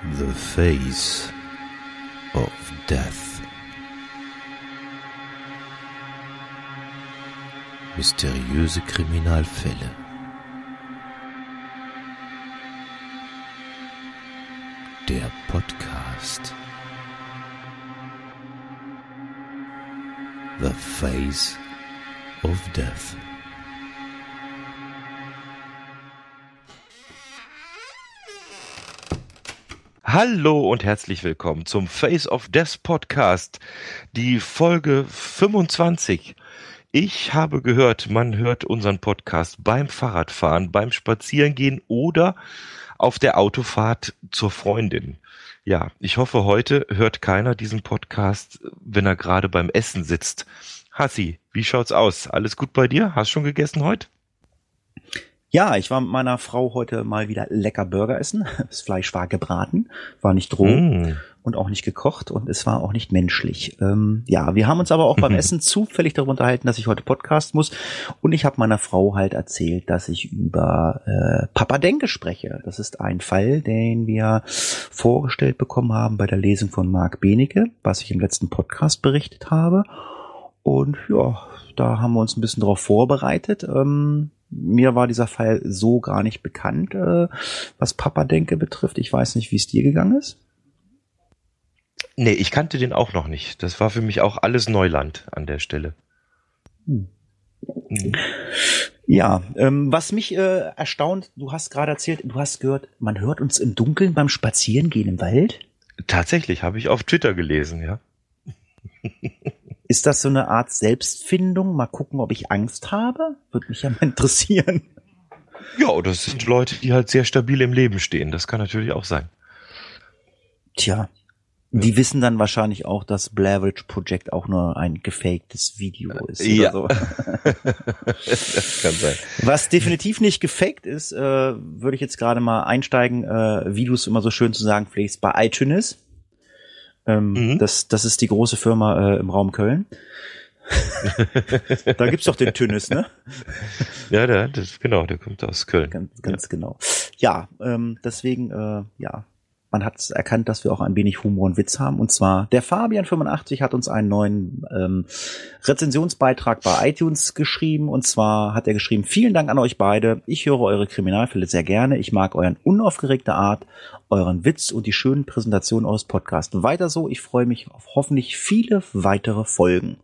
The Face of Death. Mysteriöse Kriminalfälle. Der Podcast. The Face of Death. Hallo und herzlich willkommen zum Face of Death Podcast, die Folge 25. Ich habe gehört, man hört unseren Podcast beim Fahrradfahren, beim Spazierengehen oder auf der Autofahrt zur Freundin. Ja, ich hoffe, heute hört keiner diesen Podcast, wenn er gerade beim Essen sitzt. Hassi, wie schaut's aus? Alles gut bei dir? Hast du schon gegessen heute? Ja, ich war mit meiner Frau heute mal wieder lecker Burger essen. Das Fleisch war gebraten, war nicht roh und auch nicht gekocht und es war auch nicht menschlich. Ja, wir haben uns aber auch beim Essen zufällig darüber unterhalten, dass ich heute Podcast muss und ich habe meiner Frau halt erzählt, dass ich über Papa Denke spreche. Das ist ein Fall, den wir vorgestellt bekommen haben bei der Lesung von Marc Benecke, was ich im letzten Podcast berichtet habe. Und ja, da haben wir uns ein bisschen darauf vorbereitet. Mir war dieser Fall so gar nicht bekannt, was Papa Denke betrifft. Ich weiß nicht, wie es dir gegangen ist. Nee, ich kannte den auch noch nicht. Das war für mich auch alles Neuland an der Stelle. Ja, was mich erstaunt, du hast gerade erzählt, du hast gehört, man hört uns im Dunkeln beim Spazierengehen im Wald. Tatsächlich, habe ich auf Twitter gelesen, ja. Ist das so eine Art Selbstfindung? Mal gucken, ob ich Angst habe? Würde mich ja mal interessieren. Ja, das sind Leute, die halt sehr stabil im Leben stehen. Das kann natürlich auch sein. Tja, die wissen dann wahrscheinlich auch, dass Blair Witch Project auch nur ein gefaktes Video ist. Ja, oder so. Das kann sein. Was definitiv nicht gefaked ist, würde ich jetzt gerade mal einsteigen, wie du es immer so schön zu sagen pflegst, bei iTunes. Das ist die große Firma im Raum Köln. Da gibt's doch den Tünnes, ne? Ja, der kommt aus Köln. Ganz genau. Ja, deswegen, ja, man hat erkannt, dass wir auch ein wenig Humor und Witz haben. Und zwar, der Fabian85 hat uns einen neuen Rezensionsbeitrag bei iTunes geschrieben. Und zwar hat er geschrieben, vielen Dank an euch beide. Ich höre eure Kriminalfälle sehr gerne. Ich mag euren unaufgeregte Art, euren Witz und die schönen Präsentationen eures Podcasts. Weiter so, ich freue mich auf hoffentlich viele weitere Folgen.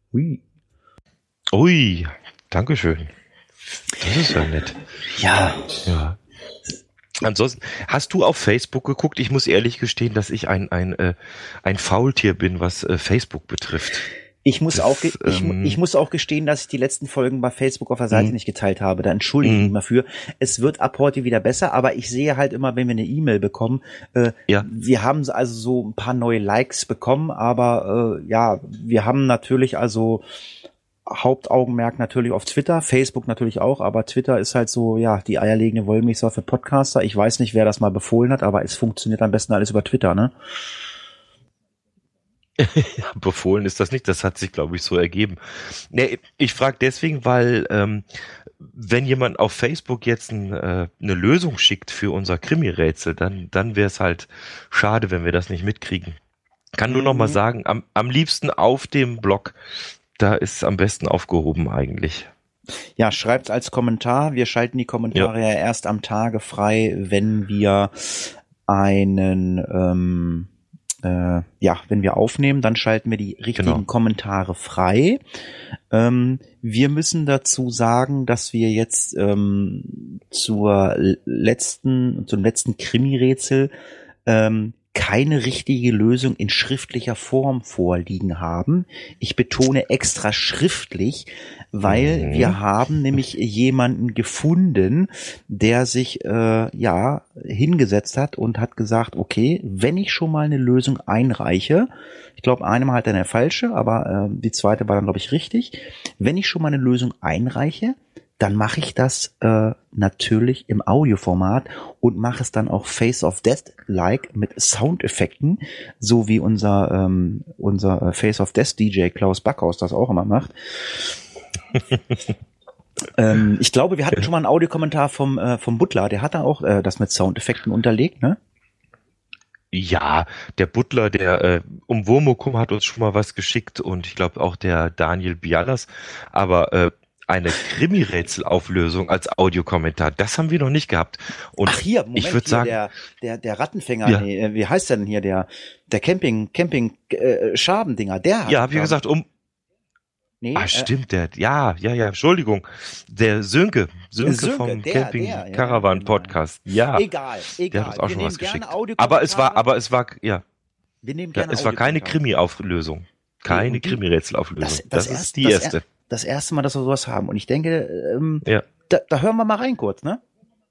Ui, Dankeschön. Das ist ja nett. Ja. Ansonsten, hast du auf Facebook geguckt? Ich muss ehrlich gestehen, dass ich ein Faultier bin, was Facebook betrifft. Ich muss auch gestehen, dass ich die letzten Folgen bei Facebook auf der Seite nicht geteilt habe. Da entschuldige ich mich mal für. Es wird ab heute wieder besser, aber ich sehe halt immer, wenn wir eine E-Mail bekommen, wir haben also so ein paar neue Likes bekommen, aber ja, wir haben natürlich also Hauptaugenmerk natürlich auf Twitter, Facebook natürlich auch, aber Twitter ist halt so, ja, die eierlegende Wollmilchsau für Podcaster. Ich weiß nicht, wer das mal befohlen hat, aber es funktioniert am besten alles über Twitter, ne? Ja, befohlen ist das nicht, das hat sich, glaube ich, so ergeben. Nee, ich frage deswegen, weil wenn jemand auf Facebook jetzt eine Lösung schickt für unser Krimi-Rätsel, dann wäre es halt schade, wenn wir das nicht mitkriegen. Kann nur noch mal sagen, am liebsten auf dem Blog, da ist es am besten aufgehoben eigentlich. Ja, schreibt's als Kommentar. Wir schalten die Kommentare ja erst am Tage frei, wenn wir wenn wir aufnehmen, dann schalten wir die richtigen Kommentare frei. Wir müssen dazu sagen, dass wir jetzt zum letzten Krimi-Rätsel keine richtige Lösung in schriftlicher Form vorliegen haben. Ich betone extra schriftlich, weil wir haben nämlich jemanden gefunden, der sich hingesetzt hat und hat gesagt, okay, wenn ich schon mal eine Lösung einreiche, ich glaube, einmal hat er eine falsche, aber die zweite war dann, glaube ich, richtig. Wenn ich schon mal eine Lösung einreiche, dann mache ich das natürlich im Audioformat und mache es dann auch Face of Death-like mit Soundeffekten, so wie unser Face of Death DJ Klaus Backhaus das auch immer macht. Ich glaube, wir hatten schon mal einen Audiokommentar vom Butler, der hat da auch das mit Soundeffekten unterlegt, ne? Ja, der Butler, der Umwomukum hat uns schon mal was geschickt und ich glaube auch der Daniel Bialas, aber eine Krimi-Rätselauflösung als Audiokommentar, das haben wir noch nicht gehabt. Und Ach hier, Moment, ich würde sagen, der Rattenfänger, ja. nee, wie heißt der denn hier, der Camping-Schabendinger, der hat... Ja, hab ich gesagt, Nee, stimmt, ja, Entschuldigung, der Sönke vom der, Camping ja, Caravan genau. Podcast, ja. Egal. Der hat uns auch Wir schon was nehmen gerne geschickt. Audiokommentare. Aber es war, ja, Wir nehmen gerne es war keine Audiokommentare. Krimi-Auflösung. Keine Nee, und Krimi-Rätselauflösung. Das ist die erste. Das erste Mal, dass wir sowas haben. Und ich denke, Ja. da hören wir mal rein kurz, ne?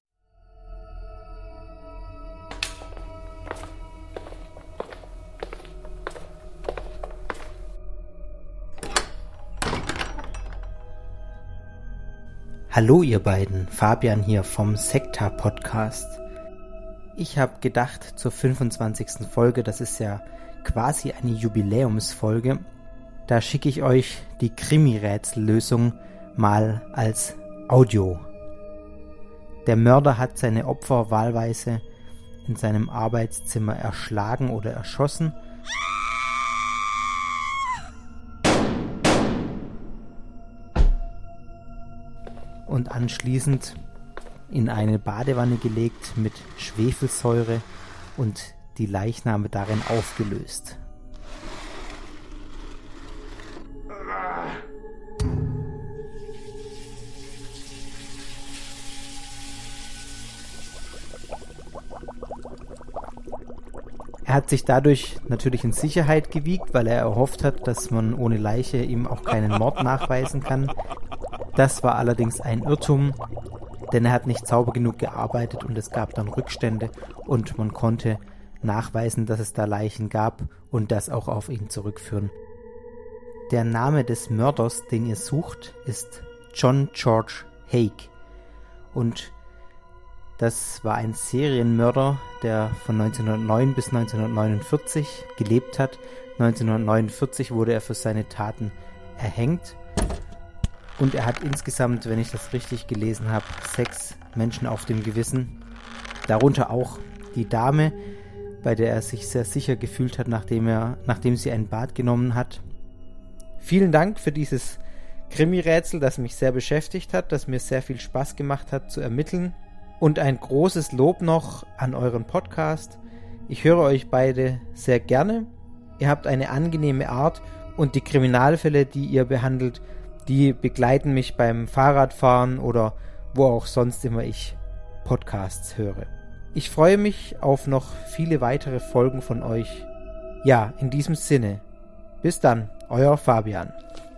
Hallo ihr beiden, Fabian hier vom Sekta Podcast. Ich habe gedacht, zur 25. Folge, das ist ja quasi eine Jubiläumsfolge, da schicke ich euch die Krimi-Rätsellösung mal als Audio. Der Mörder hat seine Opfer wahlweise in seinem Arbeitszimmer erschlagen oder erschossen. Und anschließend in eine Badewanne gelegt mit Schwefelsäure und die Leichname darin aufgelöst. Er hat sich dadurch natürlich in Sicherheit gewiegt, weil er erhofft hat, dass man ohne Leiche ihm auch keinen Mord nachweisen kann. Das war allerdings ein Irrtum, denn er hat nicht sauber genug gearbeitet und es gab dann Rückstände und man konnte nachweisen, dass es da Leichen gab und das auch auf ihn zurückführen. Der Name des Mörders, den ihr sucht, ist John George Haigh und das war ein Serienmörder, der von 1909 bis 1949 gelebt hat. 1949 wurde er für seine Taten erhängt. Und er hat insgesamt, wenn ich das richtig gelesen habe, 6 Menschen auf dem Gewissen. Darunter auch die Dame, bei der er sich sehr sicher gefühlt hat, nachdem sie ein Bad genommen hat. Vielen Dank für dieses Krimi-Rätsel, das mich sehr beschäftigt hat, das mir sehr viel Spaß gemacht hat zu ermitteln. Und ein großes Lob noch an euren Podcast. Ich höre euch beide sehr gerne. Ihr habt eine angenehme Art und die Kriminalfälle, die ihr behandelt, die begleiten mich beim Fahrradfahren oder wo auch sonst immer ich Podcasts höre. Ich freue mich auf noch viele weitere Folgen von euch. Ja, in diesem Sinne. Bis dann, euer Fabian.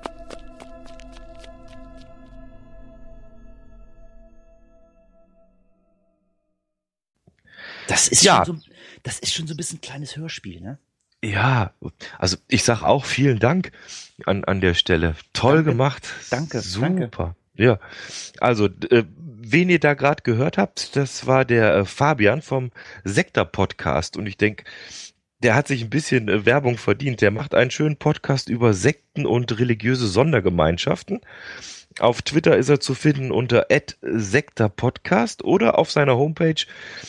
Das ist schon so ein bisschen ein kleines Hörspiel, ne? Ja, also ich sag auch vielen Dank an der Stelle. Toll gemacht. Danke. Super. Ja, also wen ihr da gerade gehört habt, das war der Fabian vom Sekta Podcast und ich denke, der hat sich ein bisschen Werbung verdient. Der macht einen schönen Podcast über Sekten und religiöse Sondergemeinschaften. Auf Twitter ist er zu finden unter @sektapodcast oder auf seiner Homepage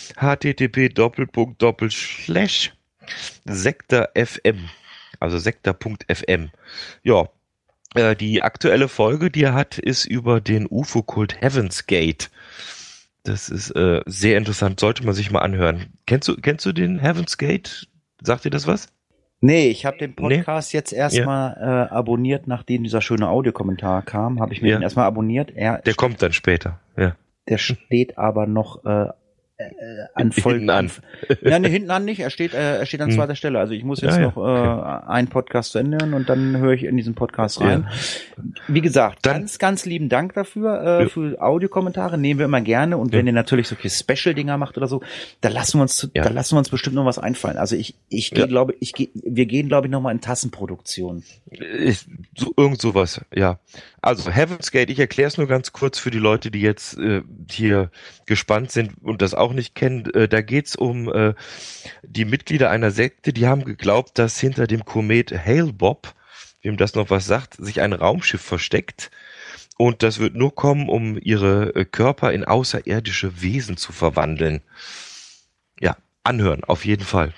http://sekta.fm, also sekta.fm. Ja, die aktuelle Folge, die er hat, ist über den UFO-Kult Heaven's Gate. Das ist sehr interessant, sollte man sich mal anhören. Kennst du den Heaven's Gate? Sagt dir das was? Nee, ich habe den Podcast jetzt erstmal abonniert, nachdem dieser schöne Audiokommentar kam, habe ich mir den erstmal abonniert. Der kommt dann später, ja. Der steht aber noch an Hinten an. Ja, nee, hinten an nicht. Er steht an zweiter Stelle. Also ich muss jetzt noch einen Podcast zu Ende hören und dann höre ich in diesen Podcast rein. Ja. Wie gesagt, ganz lieben Dank dafür, für Audiokommentare. Nehmen wir immer gerne. Und wenn ihr natürlich solche Special-Dinger macht oder so, da lassen wir uns bestimmt noch was einfallen. Also wir gehen, glaube ich, noch mal in Tassenproduktion. Irgend sowas, ja. Also Heaven's Gate, ich erkläre es nur ganz kurz für die Leute, die jetzt hier gespannt sind und das auch nicht kennen. Da geht's um die Mitglieder einer Sekte, die haben geglaubt, dass hinter dem Komet Hale-Bopp, wem das noch was sagt, sich ein Raumschiff versteckt. Und das wird nur kommen, um ihre Körper in außerirdische Wesen zu verwandeln. Ja, anhören, auf jeden Fall.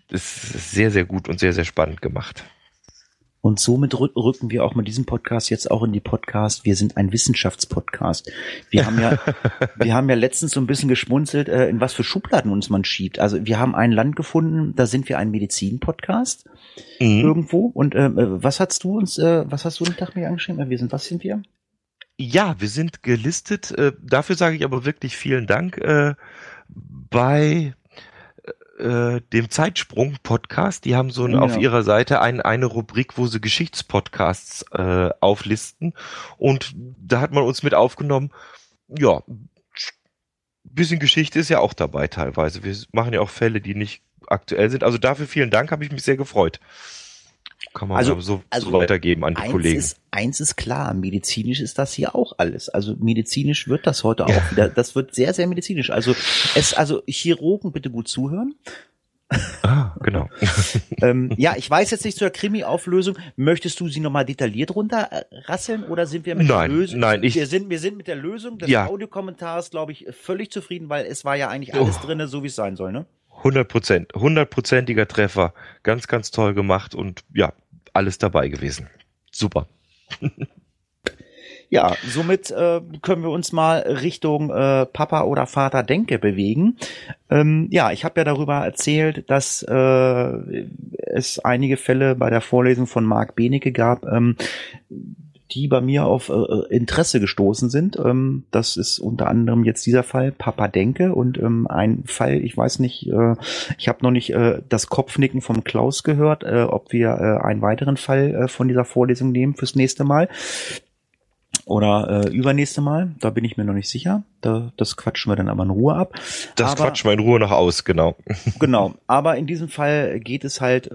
ist sehr, sehr gut und sehr, sehr spannend gemacht. Und somit rücken wir auch mit diesem Podcast jetzt auch in die Podcast. Wir sind ein Wissenschaftspodcast. Wir haben ja letztens so ein bisschen geschmunzelt, in was für Schubladen uns man schiebt. Also wir haben ein Land gefunden, da sind wir ein Medizin-Podcast irgendwo. Und was hast du den Tag mir angeschrieben? Was sind wir? Ja, wir sind gelistet. Dafür sage ich aber wirklich vielen Dank bei dem Zeitsprung-Podcast. Die haben so auf ihrer Seite eine Rubrik, wo sie Geschichtspodcasts auflisten. Und da hat man uns mit aufgenommen. Ja, bisschen Geschichte ist ja auch dabei teilweise. Wir machen ja auch Fälle, die nicht aktuell sind. Also dafür vielen Dank, habe ich mich sehr gefreut. Kann man so weitergeben an die Kollegen. Eins ist klar, medizinisch ist das hier auch alles. Also medizinisch wird das heute auch wieder. Das wird sehr, sehr medizinisch. Also Chirurgen bitte gut zuhören. Genau. Ich weiß jetzt nicht zur Krimi-Auflösung. Möchtest du sie nochmal detailliert runterrasseln oder sind wir mit der Lösung? Nein, wir sind mit der Lösung des Audiokommentars, glaube ich, völlig zufrieden, weil es war ja eigentlich alles drinne, so wie es sein soll, ne? 100%, 100%iger Treffer. Ganz, ganz toll gemacht und ja, alles dabei gewesen. Super. Ja, somit können wir uns mal Richtung Papa oder Vater Denke bewegen. Ich habe ja darüber erzählt, dass es einige Fälle bei der Vorlesung von Marc Benecke gab, die bei mir auf Interesse gestoßen sind. Das ist unter anderem jetzt dieser Fall, Papa Denke, und ein Fall, ich weiß nicht, ich habe noch nicht das Kopfnicken vom Klaus gehört, ob wir einen weiteren Fall von dieser Vorlesung nehmen fürs nächste Mal. Oder übernächste Mal, da bin ich mir noch nicht sicher. Das quatschen wir dann aber in Ruhe ab. Quatschen wir in Ruhe noch aus, genau. Genau, aber in diesem Fall geht es halt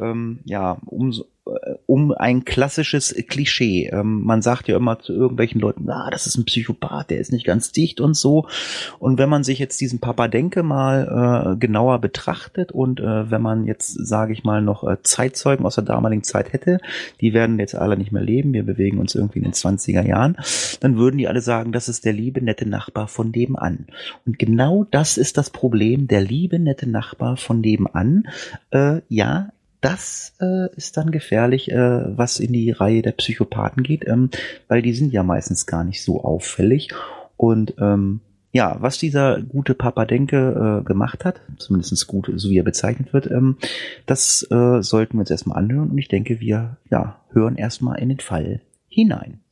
um ein klassisches Klischee. Man sagt ja immer zu irgendwelchen Leuten, das ist ein Psychopath, der ist nicht ganz dicht und so. Und wenn man sich jetzt diesen Papa Denke mal genauer betrachtet und wenn man jetzt, sage ich mal, noch Zeitzeugen aus der damaligen Zeit hätte, die werden jetzt alle nicht mehr leben, wir bewegen uns irgendwie in den 20er Jahren, dann würden die alle sagen, das ist der liebe, nette Nachbar von nebenan. Und genau das ist das Problem, der liebe, nette Nachbar von nebenan, das ist dann gefährlich, was in die Reihe der Psychopathen geht, weil die sind ja meistens gar nicht so auffällig. Und was dieser gute Papa Denke gemacht hat, zumindest gut, so wie er bezeichnet wird, das sollten wir uns erstmal anhören. Und ich denke, wir hören erstmal in den Fall hinein.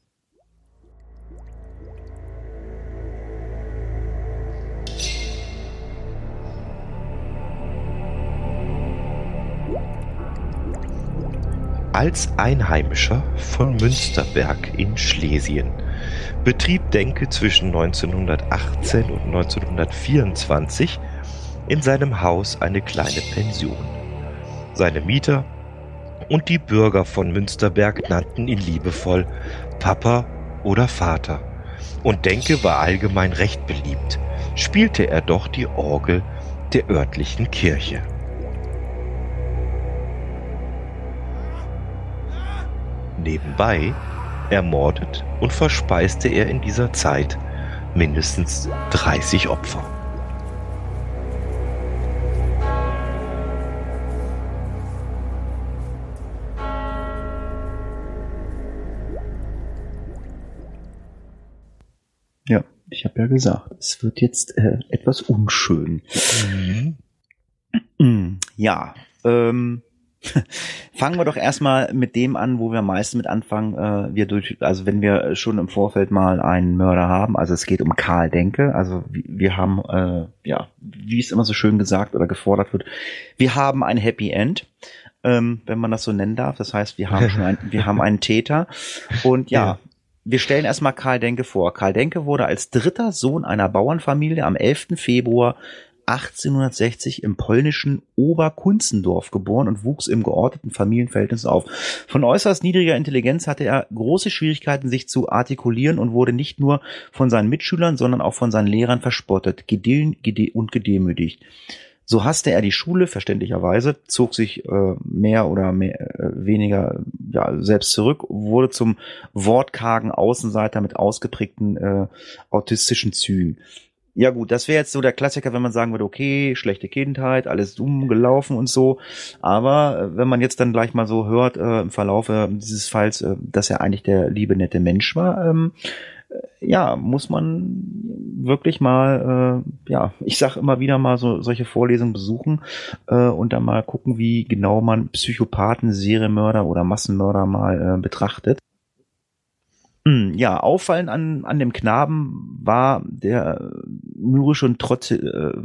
Als Einheimischer von Münsterberg in Schlesien betrieb Denke zwischen 1918 und 1924 in seinem Haus eine kleine Pension. Seine Mieter und die Bürger von Münsterberg nannten ihn liebevoll Papa oder Vater. Und Denke war allgemein recht beliebt, spielte er doch die Orgel der örtlichen Kirche. Nebenbei ermordet und verspeiste er in dieser Zeit mindestens 30 Opfer. Ja, ich habe ja gesagt, es wird jetzt etwas unschön. Ja, fangen wir doch erstmal mit dem an, wo wir am meisten mit anfangen. Also wenn wir schon im Vorfeld mal einen Mörder haben, also es geht um Karl Denke, also wir haben, wie es immer so schön gesagt oder gefordert wird, wir haben ein Happy End, wenn man das so nennen darf. Das heißt, wir haben einen Täter und wir stellen erstmal Karl Denke vor. Karl Denke wurde als dritter Sohn einer Bauernfamilie am 11. Februar 1860 im polnischen Oberkunzendorf geboren und wuchs im geordneten Familienverhältnis auf. Von äußerst niedriger Intelligenz hatte er große Schwierigkeiten, sich zu artikulieren und wurde nicht nur von seinen Mitschülern, sondern auch von seinen Lehrern verspottet, und gedemütigt. So hasste er die Schule, verständlicherweise, zog sich mehr oder weniger selbst zurück, wurde zum wortkargen Außenseiter mit ausgeprägten autistischen Zügen. Ja gut, das wäre jetzt so der Klassiker, wenn man sagen würde, okay, schlechte Kindheit, alles dumm gelaufen und so. Aber wenn man jetzt dann gleich mal so hört im Verlaufe dieses Falls, dass er eigentlich der liebe, nette Mensch war, ja, muss man wirklich mal, ich sag immer wieder mal solche Vorlesungen besuchen und dann mal gucken, wie genau man Psychopathen, Serienmörder oder Massenmörder mal betrachtet. Ja, auffallend an dem Knaben war das mürrische und trotzige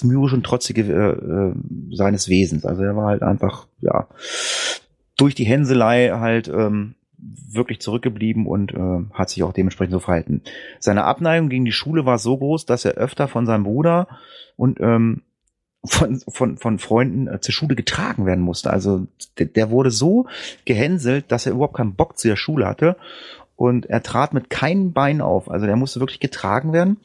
seines Wesens. Also er war halt einfach, durch die Hänselei halt wirklich zurückgeblieben und hat sich auch dementsprechend so verhalten. Seine Abneigung gegen die Schule war so groß, dass er öfter von seinem Bruder und von Freunden zur Schule getragen werden musste. Also der wurde so gehänselt, dass er überhaupt keinen Bock zu der Schule hatte. Und er trat mit keinem Bein auf. Also der musste wirklich getragen werden.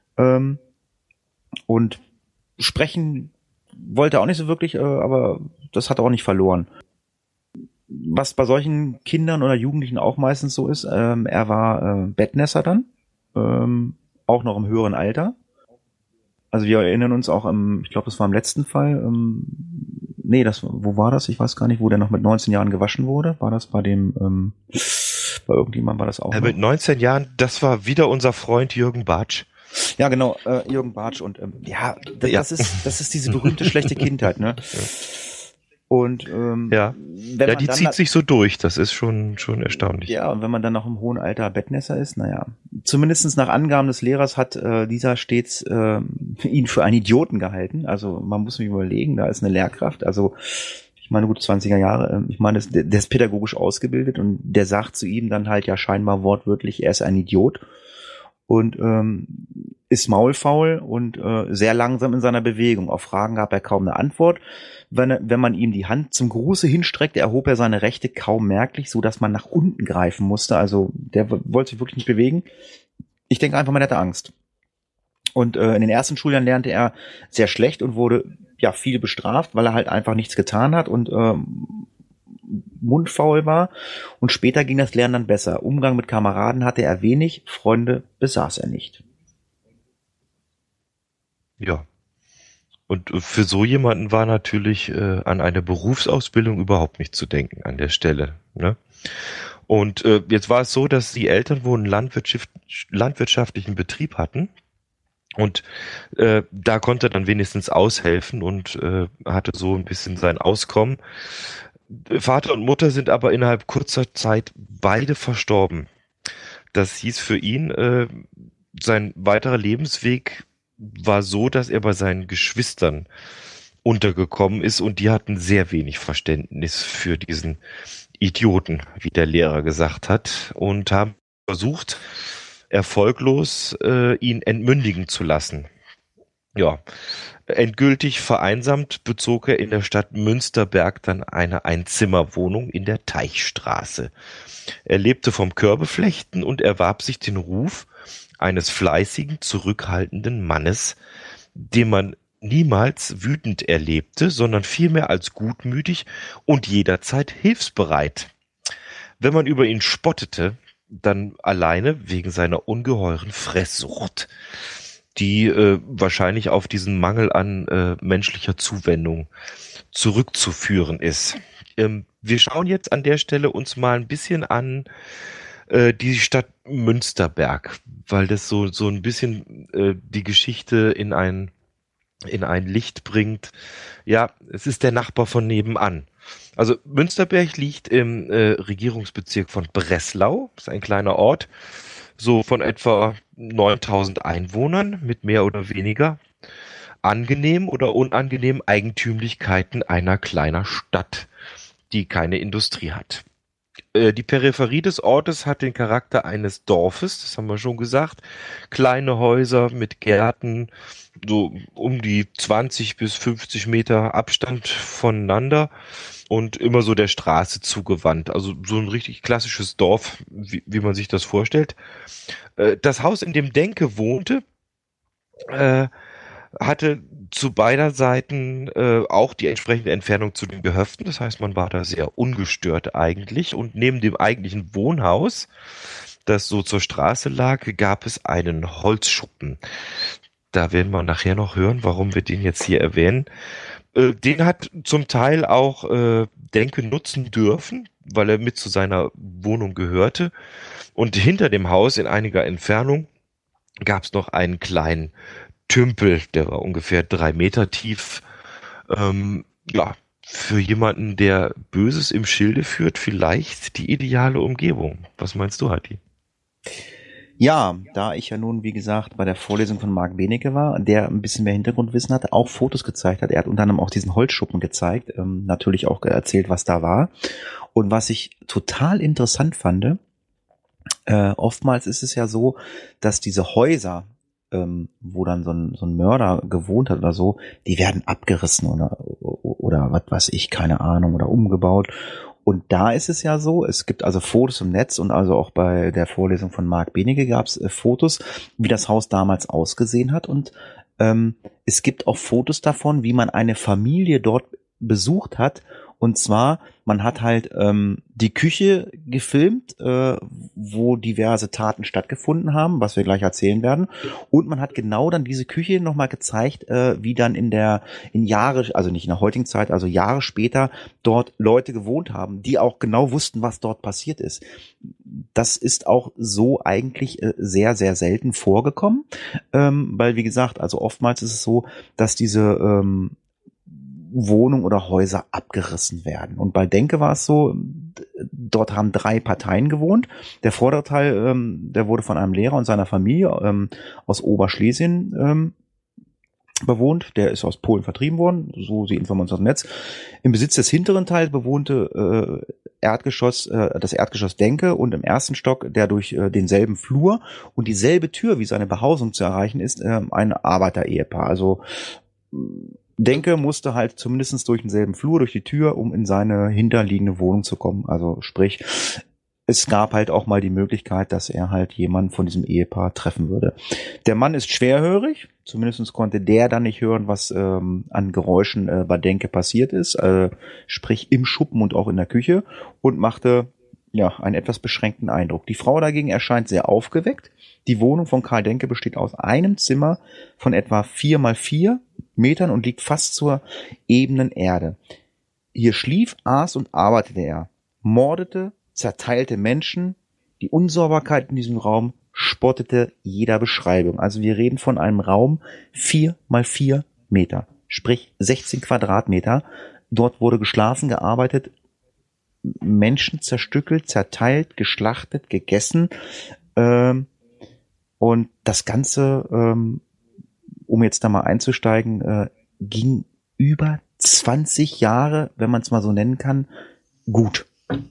Und sprechen wollte er auch nicht so wirklich, aber das hat er auch nicht verloren. Was bei solchen Kindern oder Jugendlichen auch meistens so ist, er war Bettnässer dann, auch noch im höheren Alter. Also wir erinnern uns auch ich glaube, das war im letzten Fall, wo war das? Ich weiß gar nicht, wo der noch mit 19 Jahren gewaschen wurde. War das bei dem, bei irgendjemandem war das auch? Mit 19 Jahren, das war wieder unser Freund Jürgen Bartsch. Ja, genau, Jürgen Bartsch und das ist diese berühmte schlechte Kindheit, ne? Und die zieht sich so durch, das ist schon erstaunlich. Ja, und wenn man dann noch im hohen Alter Bettnässer ist, zumindest nach Angaben des Lehrers hat dieser stets ihn für einen Idioten gehalten. Also man muss sich überlegen, da ist eine Lehrkraft, also ich meine gut 20er Jahre, der ist pädagogisch ausgebildet und der sagt zu ihm dann halt ja scheinbar wortwörtlich, er ist ein Idiot und ist maulfaul und sehr langsam in seiner Bewegung. Auf Fragen gab er kaum eine Antwort. Wenn man ihm die Hand zum Gruße hinstreckte, erhob er seine rechte kaum merklich, so dass man nach unten greifen musste. Also der wollte sich wirklich nicht bewegen. Ich denke einfach, man hatte Angst. Und in den ersten Schuljahren lernte er sehr schlecht und wurde viel bestraft, weil er halt einfach nichts getan hat und mundfaul war. Und später ging das Lernen dann besser. Umgang mit Kameraden hatte er wenig, Freunde besaß er nicht. Ja. Und für so jemanden war natürlich an eine Berufsausbildung überhaupt nicht zu denken an der Stelle. Ne? Und jetzt war es so, dass die Eltern wohl einen landwirtschaftlichen Betrieb hatten. Und da konnte er dann wenigstens aushelfen und hatte so ein bisschen sein Auskommen. Vater und Mutter sind aber innerhalb kurzer Zeit beide verstorben. Das hieß für ihn, sein weiterer Lebensweg war so, dass er bei seinen Geschwistern untergekommen ist und die hatten sehr wenig Verständnis für diesen Idioten, wie der Lehrer gesagt hat, und haben versucht, erfolglos ihn entmündigen zu lassen. Ja, endgültig vereinsamt bezog er in der Stadt Münsterberg dann eine Einzimmerwohnung in der Teichstraße. Er lebte vom Körbeflechten und erwarb sich den Ruf eines fleißigen, zurückhaltenden Mannes, den man niemals wütend erlebte, sondern vielmehr als gutmütig und jederzeit hilfsbereit. Wenn man über ihn spottete, dann alleine wegen seiner ungeheuren Fresssucht, die wahrscheinlich auf diesen Mangel an menschlicher Zuwendung zurückzuführen ist. Wir schauen jetzt an der Stelle uns mal ein bisschen an die Stadt Münsterberg, weil das so ein bisschen die Geschichte in ein Licht bringt. Ja, es ist der Nachbar von nebenan. Also Münsterberg liegt im Regierungsbezirk von Breslau, das ist ein kleiner Ort, so von etwa 9000 Einwohnern mit mehr oder weniger angenehmen oder unangenehmen Eigentümlichkeiten einer kleinen Stadt, die keine Industrie hat. Die Peripherie des Ortes hat den Charakter eines Dorfes, das haben wir schon gesagt. Kleine Häuser mit Gärten, so um die 20 bis 50 Meter Abstand voneinander und immer so der Straße zugewandt. Also so ein richtig klassisches Dorf, wie man sich das vorstellt. Das Haus, in dem Denke wohnte, hatte zu beider Seiten auch die entsprechende Entfernung zu den Gehöften. Das heißt, man war da sehr ungestört eigentlich. Und neben dem eigentlichen Wohnhaus, das so zur Straße lag, gab es einen Holzschuppen. Da werden wir nachher noch hören, warum wir den jetzt hier erwähnen. Den hat zum Teil auch Denke nutzen dürfen, weil er mit zu seiner Wohnung gehörte. Und hinter dem Haus in einiger Entfernung gab es noch einen kleinen Tümpel, der war ungefähr 3 Meter tief. Ja, für jemanden, der Böses im Schilde führt, vielleicht die ideale Umgebung. Was meinst du, Hatti? Ja, da ich ja nun, wie gesagt, bei der Vorlesung von Marc Benecke war, der ein bisschen mehr Hintergrundwissen hatte, auch Fotos gezeigt hat. Er hat unter anderem auch diesen Holzschuppen gezeigt, natürlich auch erzählt, was da war. Und was ich total interessant fand, oftmals ist es ja so, dass diese Häuser, wo dann so ein Mörder gewohnt hat oder so, die werden abgerissen oder was weiß ich, keine Ahnung, oder umgebaut. Und da ist es ja so, es gibt also Fotos im Netz und also auch bei der Vorlesung von Marc Benecke gab es Fotos, wie das Haus damals ausgesehen hat. Und es gibt auch Fotos davon, wie man eine Familie dort besucht hat. Und zwar, man hat halt die Küche gefilmt, wo diverse Taten stattgefunden haben, was wir gleich erzählen werden. Und man hat genau dann diese Küche nochmal gezeigt, wie dann in Jahre, also nicht in der heutigen Zeit, also Jahre später dort Leute gewohnt haben, die auch genau wussten, was dort passiert ist. Das ist auch so eigentlich sehr, sehr selten vorgekommen, weil wie gesagt, also oftmals ist es so, dass diese Wohnungen oder Häuser abgerissen werden. Und bei Denke war es so, dort haben 3 Parteien gewohnt. Der vordere Teil, der wurde von einem Lehrer und seiner Familie aus Oberschlesien bewohnt. Der ist aus Polen vertrieben worden, so sieht Informationen aus dem Netz. Im Besitz des hinteren Teils bewohnte das Erdgeschoss Denke und im ersten Stock, der durch denselben Flur und dieselbe Tür wie seine Behausung zu erreichen ist, ein Arbeiter-Ehepaar. Also Denke musste halt zumindest durch denselben Flur, durch die Tür, um in seine hinterliegende Wohnung zu kommen. Also sprich, es gab halt auch mal die Möglichkeit, dass er halt jemanden von diesem Ehepaar treffen würde. Der Mann ist schwerhörig, zumindest konnte der dann nicht hören, was an Geräuschen bei Denke passiert ist, sprich im Schuppen und auch in der Küche, und machte einen etwas beschränkten Eindruck. Die Frau dagegen erscheint sehr aufgeweckt. Die Wohnung von Karl Denke besteht aus einem Zimmer von etwa 4x4 Metern und liegt fast zur ebenen Erde. Hier schlief, aß und arbeitete er, mordete, zerteilte Menschen. Die Unsauberkeit in diesem Raum spottete jeder Beschreibung. Also wir reden von einem Raum 4x4 Meter, sprich 16 Quadratmeter. Dort wurde geschlafen, gearbeitet, Menschen zerstückelt, zerteilt, geschlachtet, gegessen. Und das Ganze, um jetzt da mal einzusteigen, ging über 20 Jahre, wenn man es mal so nennen kann, gut.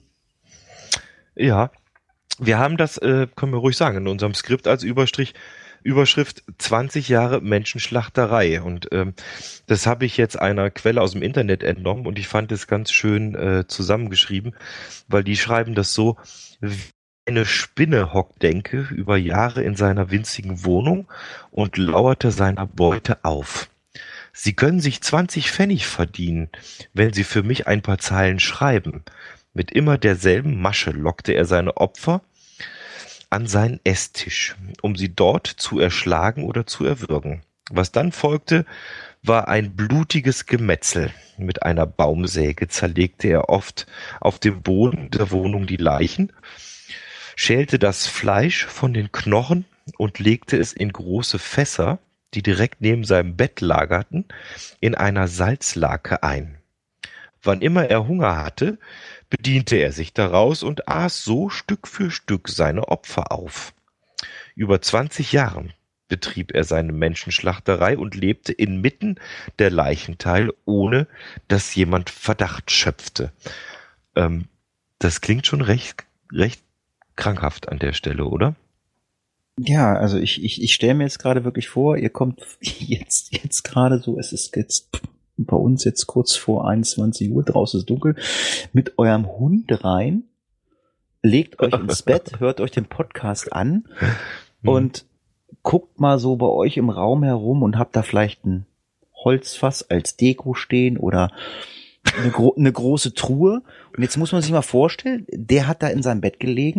Ja, wir haben das, können wir ruhig sagen, in unserem Skript als Überschrift 20 Jahre Menschenschlachterei. Und das habe ich jetzt einer Quelle aus dem Internet entnommen und ich fand es ganz schön zusammengeschrieben, weil die schreiben das so: Eine Spinne hockt Denke über Jahre in seiner winzigen Wohnung und lauerte seiner Beute auf. Sie können sich 20 Pfennig verdienen, wenn Sie für mich ein paar Zeilen schreiben. Mit immer derselben Masche lockte er seine Opfer an seinen Esstisch, um sie dort zu erschlagen oder zu erwürgen. Was dann folgte, war ein blutiges Gemetzel. Mit einer Baumsäge zerlegte er oft auf dem Boden der Wohnung die Leichen, schälte das Fleisch von den Knochen und legte es in große Fässer, die direkt neben seinem Bett lagerten, in einer Salzlake ein. Wann immer er Hunger hatte, bediente er sich daraus und aß so Stück für Stück seine Opfer auf. Über 20 Jahren betrieb er seine Menschenschlachterei und lebte inmitten der Leichenteile, ohne dass jemand Verdacht schöpfte. Das klingt schon recht krankhaft an der Stelle, oder? Ja, also ich stelle mir jetzt gerade wirklich vor, ihr kommt jetzt gerade so, es ist jetzt bei uns jetzt kurz vor 21 Uhr, draußen ist dunkel, mit eurem Hund rein, legt euch ins Bett, hört euch den Podcast an und guckt mal so bei euch im Raum herum und habt da vielleicht ein Holzfass als Deko stehen oder eine große Truhe. Und jetzt muss man sich mal vorstellen, der hat da in seinem Bett gelegen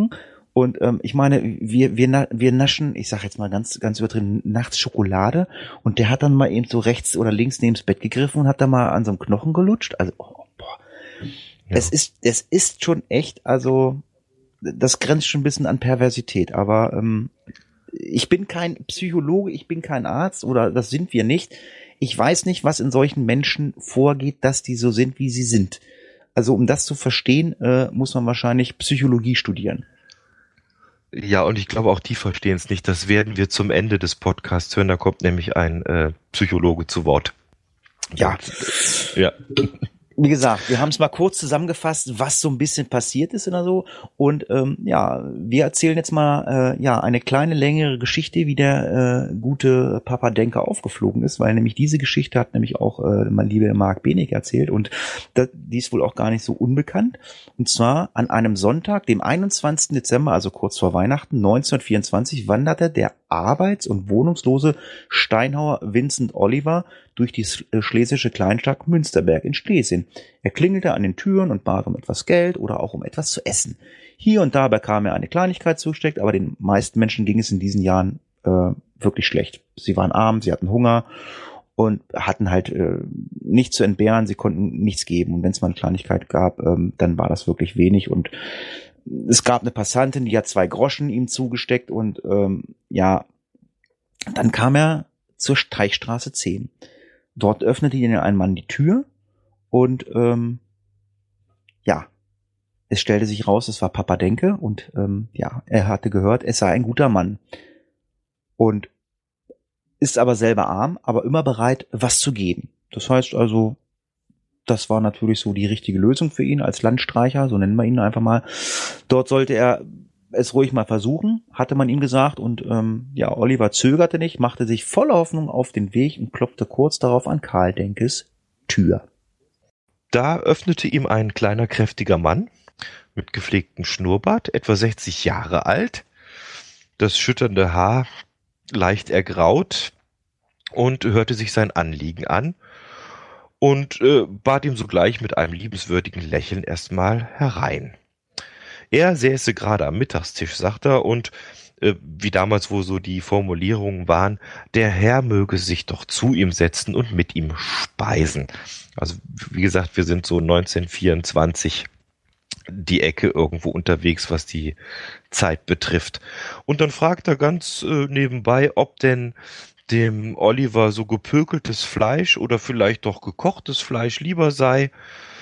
Und ich meine, wir naschen, ich sag jetzt mal ganz übertrieben, nachts Schokolade und der hat dann mal eben so rechts oder links neben's Bett gegriffen und hat da mal an so einem Knochen gelutscht. Also, boah. Ja. Es ist schon echt, also das grenzt schon ein bisschen an Perversität, aber ich bin kein Psychologe, ich bin kein Arzt oder das sind wir nicht. Ich weiß nicht, was in solchen Menschen vorgeht, dass die so sind, wie sie sind. Also um das zu verstehen, muss man wahrscheinlich Psychologie studieren. Ja, und ich glaube, auch die verstehen es nicht. Das werden wir zum Ende des Podcasts hören. Da kommt nämlich ein Psychologe zu Wort. Ja. Ja. Wie gesagt, wir haben es mal kurz zusammengefasst, was so ein bisschen passiert ist oder so. Und wir erzählen jetzt mal eine kleine, längere Geschichte, wie der gute Papa Denker aufgeflogen ist, weil nämlich diese Geschichte hat nämlich auch mein lieber Marc Benecke erzählt und die ist wohl auch gar nicht so unbekannt. Und zwar an einem Sonntag, dem 21. Dezember, also kurz vor Weihnachten 1924, wanderte der arbeits- und wohnungslose Steinhauer Vincent Oliver durch die schlesische Kleinstadt Münsterberg in Schlesien. Er klingelte an den Türen und bat um etwas Geld oder auch um etwas zu essen. Hier und da bekam er eine Kleinigkeit zugesteckt, aber den meisten Menschen ging es in diesen Jahren wirklich schlecht. Sie waren arm, sie hatten Hunger und hatten halt nichts zu entbehren, sie konnten nichts geben. Und wenn es mal eine Kleinigkeit gab, dann war das wirklich wenig. Und es gab eine Passantin, die hat 2 Groschen ihm zugesteckt und dann kam er zur Teichstraße 10. Dort öffnete ihnen ein Mann die Tür und es stellte sich raus, es war Papa Denke und er hatte gehört, es sei ein guter Mann und ist aber selber arm, aber immer bereit, was zu geben. Das heißt also, das war natürlich so die richtige Lösung für ihn als Landstreicher, so nennen wir ihn einfach mal. Dort sollte er es ruhig mal versuchen, hatte man ihm gesagt und Oliver zögerte nicht, machte sich voller Hoffnung auf den Weg und klopfte kurz darauf an Karl Denkes Tür. Da öffnete ihm ein kleiner, kräftiger Mann mit gepflegtem Schnurrbart, etwa 60 Jahre alt, das schütternde Haar leicht ergraut und hörte sich sein Anliegen an und bat ihm sogleich mit einem liebenswürdigen Lächeln erstmal herein. Er säße gerade am Mittagstisch, sagt er, und wie damals wo so die Formulierungen waren, der Herr möge sich doch zu ihm setzen und mit ihm speisen. Also wie gesagt, wir sind so 1924 die Ecke irgendwo unterwegs, was die Zeit betrifft. Und dann fragt er ganz nebenbei, ob denn dem Oliver so gepökeltes Fleisch oder vielleicht doch gekochtes Fleisch lieber sei.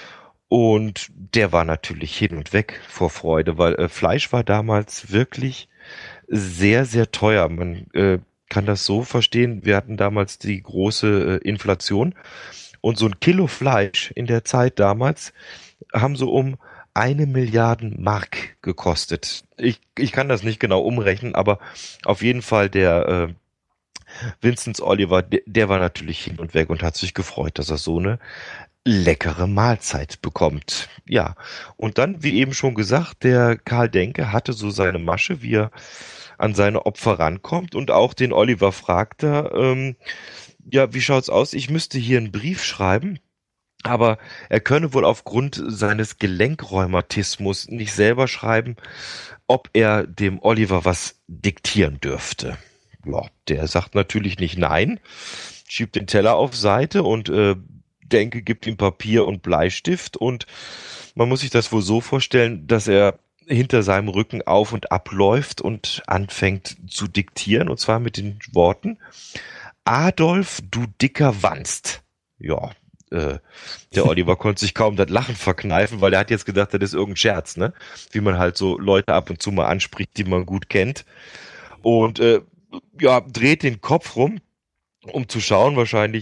Und der war natürlich hin und weg vor Freude, weil Fleisch war damals wirklich sehr, sehr teuer. Man kann das so verstehen, wir hatten damals die große Inflation und so ein Kilo Fleisch in der Zeit damals haben so um 1 Milliarde Mark gekostet. Ich kann das nicht genau umrechnen, aber auf jeden Fall der Vincent Oliver, der war natürlich hin und weg und hat sich gefreut, dass er so eine leckere Mahlzeit bekommt. Ja, und dann, wie eben schon gesagt, der Karl Denke hatte so seine Masche, wie er an seine Opfer rankommt und auch den Oliver fragte, wie schaut's aus? Ich müsste hier einen Brief schreiben, aber er könne wohl aufgrund seines Gelenkrheumatismus nicht selber schreiben, ob er dem Oliver was diktieren dürfte. Ja, der sagt natürlich nicht nein, schiebt den Teller auf Seite und Denke gibt ihm Papier und Bleistift und man muss sich das wohl so vorstellen, dass er hinter seinem Rücken auf und abläuft und anfängt zu diktieren und zwar mit den Worten: Adolf, du dicker Wanst. Ja, der Oliver konnte sich kaum das Lachen verkneifen, weil er hat jetzt gedacht, das ist irgendein Scherz, ne? Wie man halt so Leute ab und zu mal anspricht, die man gut kennt. Und dreht den Kopf rum, um zu schauen, wahrscheinlich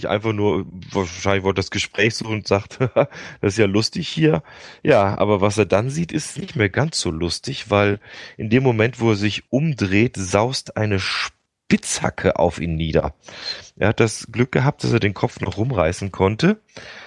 wollte das Gespräch so und sagt, das ist ja lustig hier. Ja, aber was er dann sieht, ist nicht mehr ganz so lustig, weil in dem Moment, wo er sich umdreht, saust eine Spitzhacke auf ihn nieder. Er hat das Glück gehabt, dass er den Kopf noch rumreißen konnte,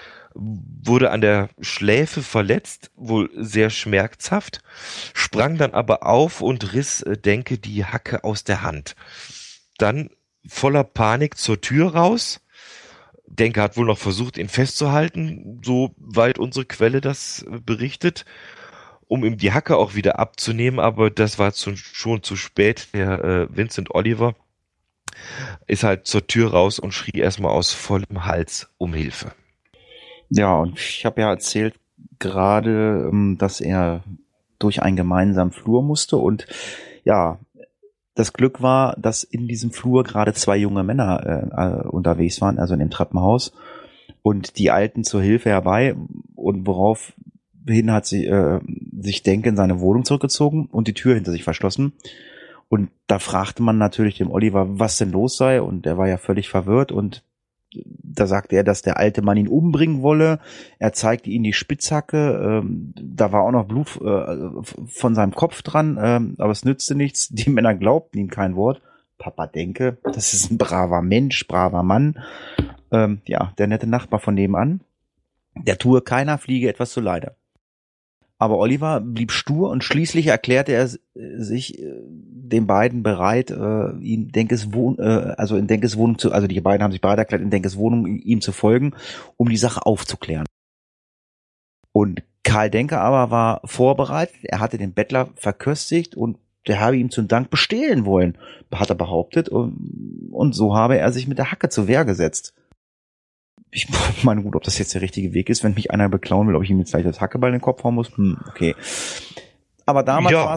wurde an der Schläfe verletzt, wohl sehr schmerzhaft, sprang dann aber auf und riss Denke die Hacke aus der Hand. Dann voller Panik zur Tür raus. Denke hat wohl noch versucht, ihn festzuhalten, soweit unsere Quelle das berichtet. um ihm die Hacke auch wieder abzunehmen, aber das war schon zu spät. Der Vincent Oliver ist halt zur Tür raus und schrie erstmal aus vollem Hals um Hilfe. Ja, und ich habe ja erzählt gerade, dass er durch einen gemeinsamen Flur musste und ja, das Glück war, dass in diesem Flur gerade 2 junge Männer unterwegs waren, also in dem Treppenhaus, und die eilten zur Hilfe herbei und woraufhin hat sie sich Denke in seine Wohnung zurückgezogen und die Tür hinter sich verschlossen. Und da fragte man natürlich dem Oliver, was denn los sei, und er war ja völlig verwirrt, und da sagte er, dass der alte Mann ihn umbringen wolle. Er zeigte ihm die Spitzhacke, da war auch noch Blut von seinem Kopf dran, aber es nützte nichts. Die Männer glaubten ihm kein Wort. Papa Denke, das ist ein braver Mensch, braver Mann. Ja, der nette Nachbar von nebenan. Der tue keiner Fliege etwas zuleide. Aber Oliver blieb stur und schließlich erklärte er sich den beiden bereit, in Denkes Wohnung die beiden haben sich bereit erklärt, in Denkes Wohnung ihm zu folgen, um die Sache aufzuklären. Und Karl Denke aber war vorbereitet, er hatte den Bettler verköstigt und der habe ihm zum Dank bestehlen wollen, hat er behauptet, und so habe er sich mit der Hacke zur Wehr gesetzt. Ich meine, gut, ob das jetzt der richtige Weg ist, wenn mich einer beklauen will, ob ich ihm jetzt gleich das Hackeball in den Kopf hauen muss, okay. Aber damals war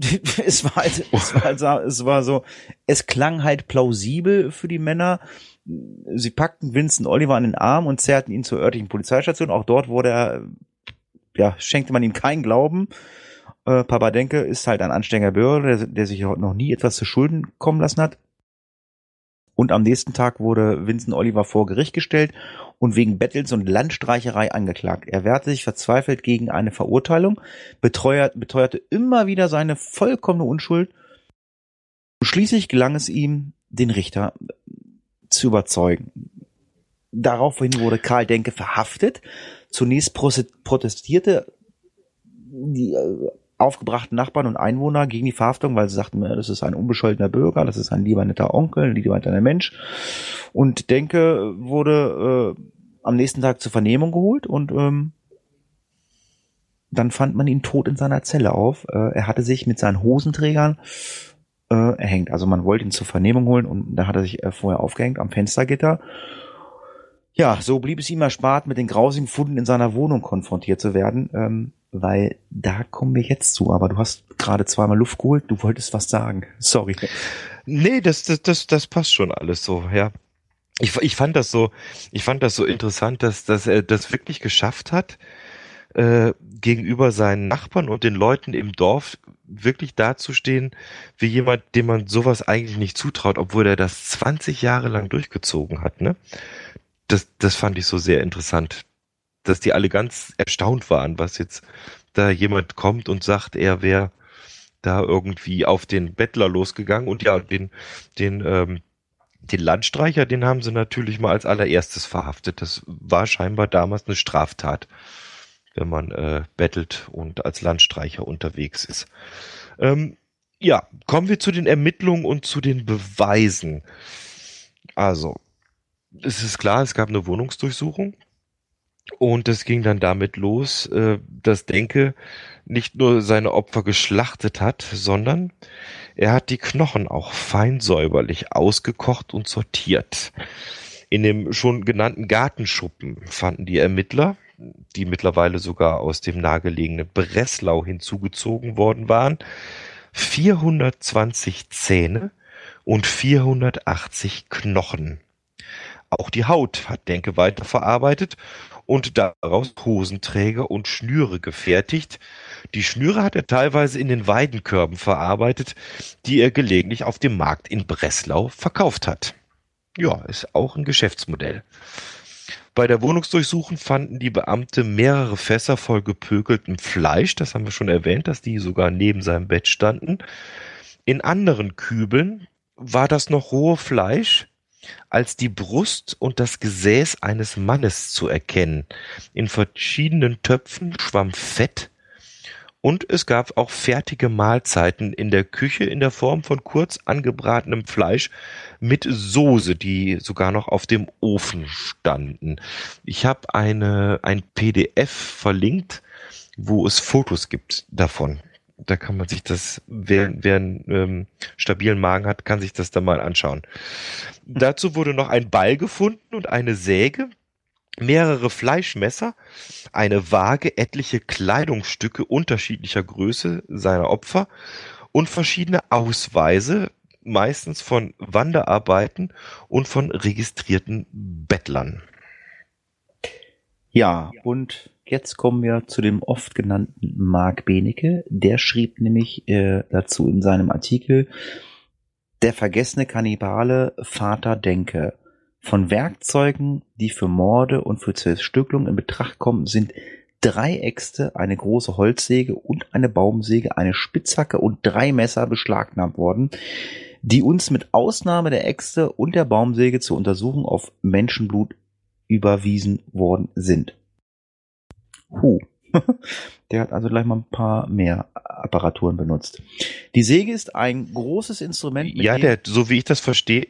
es war so, es klang halt plausibel für die Männer. Sie packten Vincent Oliver an den Arm und zerrten ihn zur örtlichen Polizeistation. Auch dort schenkte man ihm keinen Glauben. Papa Denke ist halt ein anständiger Bürger, der sich noch nie etwas zu Schulden kommen lassen hat. Und am nächsten Tag wurde Vincent Oliver vor Gericht gestellt und wegen Bettels und Landstreicherei angeklagt. Er wehrte sich verzweifelt gegen eine Verurteilung, beteuerte immer wieder seine vollkommene Unschuld. Und schließlich gelang es ihm, den Richter zu überzeugen. Daraufhin wurde Karl Denke verhaftet. Zunächst protestierte die aufgebrachten Nachbarn und Einwohner gegen die Verhaftung, weil sie sagten, das ist ein unbescholtener Bürger, das ist ein lieber netter Onkel, ein lieber netter Mensch. Und Denke wurde am nächsten Tag zur Vernehmung geholt und dann fand man ihn tot in seiner Zelle auf. Er hatte sich mit seinen Hosenträgern erhängt. Also man wollte ihn zur Vernehmung holen und da hat er sich vorher aufgehängt am Fenstergitter. Ja, so blieb es ihm erspart, mit den grausigen Funden in seiner Wohnung konfrontiert zu werden, weil da kommen wir jetzt zu. Aber du hast gerade zweimal Luft geholt, du wolltest was sagen. Sorry. Nee, das passt schon alles so, ja. Ich fand das so interessant, dass er das wirklich geschafft hat, gegenüber seinen Nachbarn und den Leuten im Dorf wirklich dazustehen, wie jemand, dem man sowas eigentlich nicht zutraut, obwohl er das 20 Jahre lang durchgezogen hat, ne? Das fand ich so sehr interessant, dass die alle ganz erstaunt waren, was jetzt da jemand kommt und sagt, er wäre da irgendwie auf den Bettler losgegangen und ja, den Landstreicher, den haben sie natürlich mal als allererstes verhaftet. Das war scheinbar damals eine Straftat, wenn man bettelt und als Landstreicher unterwegs ist. Ja, kommen wir zu den Ermittlungen und zu den Beweisen. Also, es ist klar, es gab eine Wohnungsdurchsuchung und es ging dann damit los, dass Denke nicht nur seine Opfer geschlachtet hat, sondern er hat die Knochen auch fein säuberlich ausgekocht und sortiert. In dem schon genannten Gartenschuppen fanden die Ermittler, die mittlerweile sogar aus dem nahegelegenen Breslau hinzugezogen worden waren, 420 Zähne und 480 Knochen. Auch die Haut hat Denke weiterverarbeitet und daraus Hosenträger und Schnüre gefertigt. Die Schnüre hat er teilweise in den Weidenkörben verarbeitet, die er gelegentlich auf dem Markt in Breslau verkauft hat. Ja, ist auch ein Geschäftsmodell. Bei der Wohnungsdurchsuchung fanden die Beamte mehrere Fässer voll gepökeltem Fleisch, das haben wir schon erwähnt, dass die sogar neben seinem Bett standen. In anderen Kübeln war das noch rohe Fleisch, als die Brust und das Gesäß eines Mannes zu erkennen. In verschiedenen Töpfen schwamm Fett und es gab auch fertige Mahlzeiten in der Küche in der Form von kurz angebratenem Fleisch mit Soße, die sogar noch auf dem Ofen standen. Ich habe ein PDF verlinkt wo es Fotos gibt davon. Da kann man sich das, wer einen stabilen Magen hat, kann sich das dann mal anschauen. Dazu wurde noch ein Ball gefunden und eine Säge, mehrere Fleischmesser, eine Waage, etliche Kleidungsstücke unterschiedlicher Größe seiner Opfer und verschiedene Ausweise, meistens von Wanderarbeiten und von registrierten Bettlern. Ja, und jetzt kommen wir zu dem oft genannten Marc Benecke. Der schrieb nämlich dazu in seinem Artikel: Der vergessene Kannibale Vater Denke. Von Werkzeugen, die für Morde und für Zerstückelung in Betracht kommen, sind 3 Äxte, eine große Holzsäge und eine Baumsäge, eine Spitzhacke und 3 Messer beschlagnahmt worden, die uns mit Ausnahme der Äxte und der Baumsäge zur Untersuchung auf Menschenblut überwiesen worden sind. Der hat also gleich mal ein paar mehr Apparaturen benutzt. Die Säge ist ein großes Instrument. So wie ich das verstehe,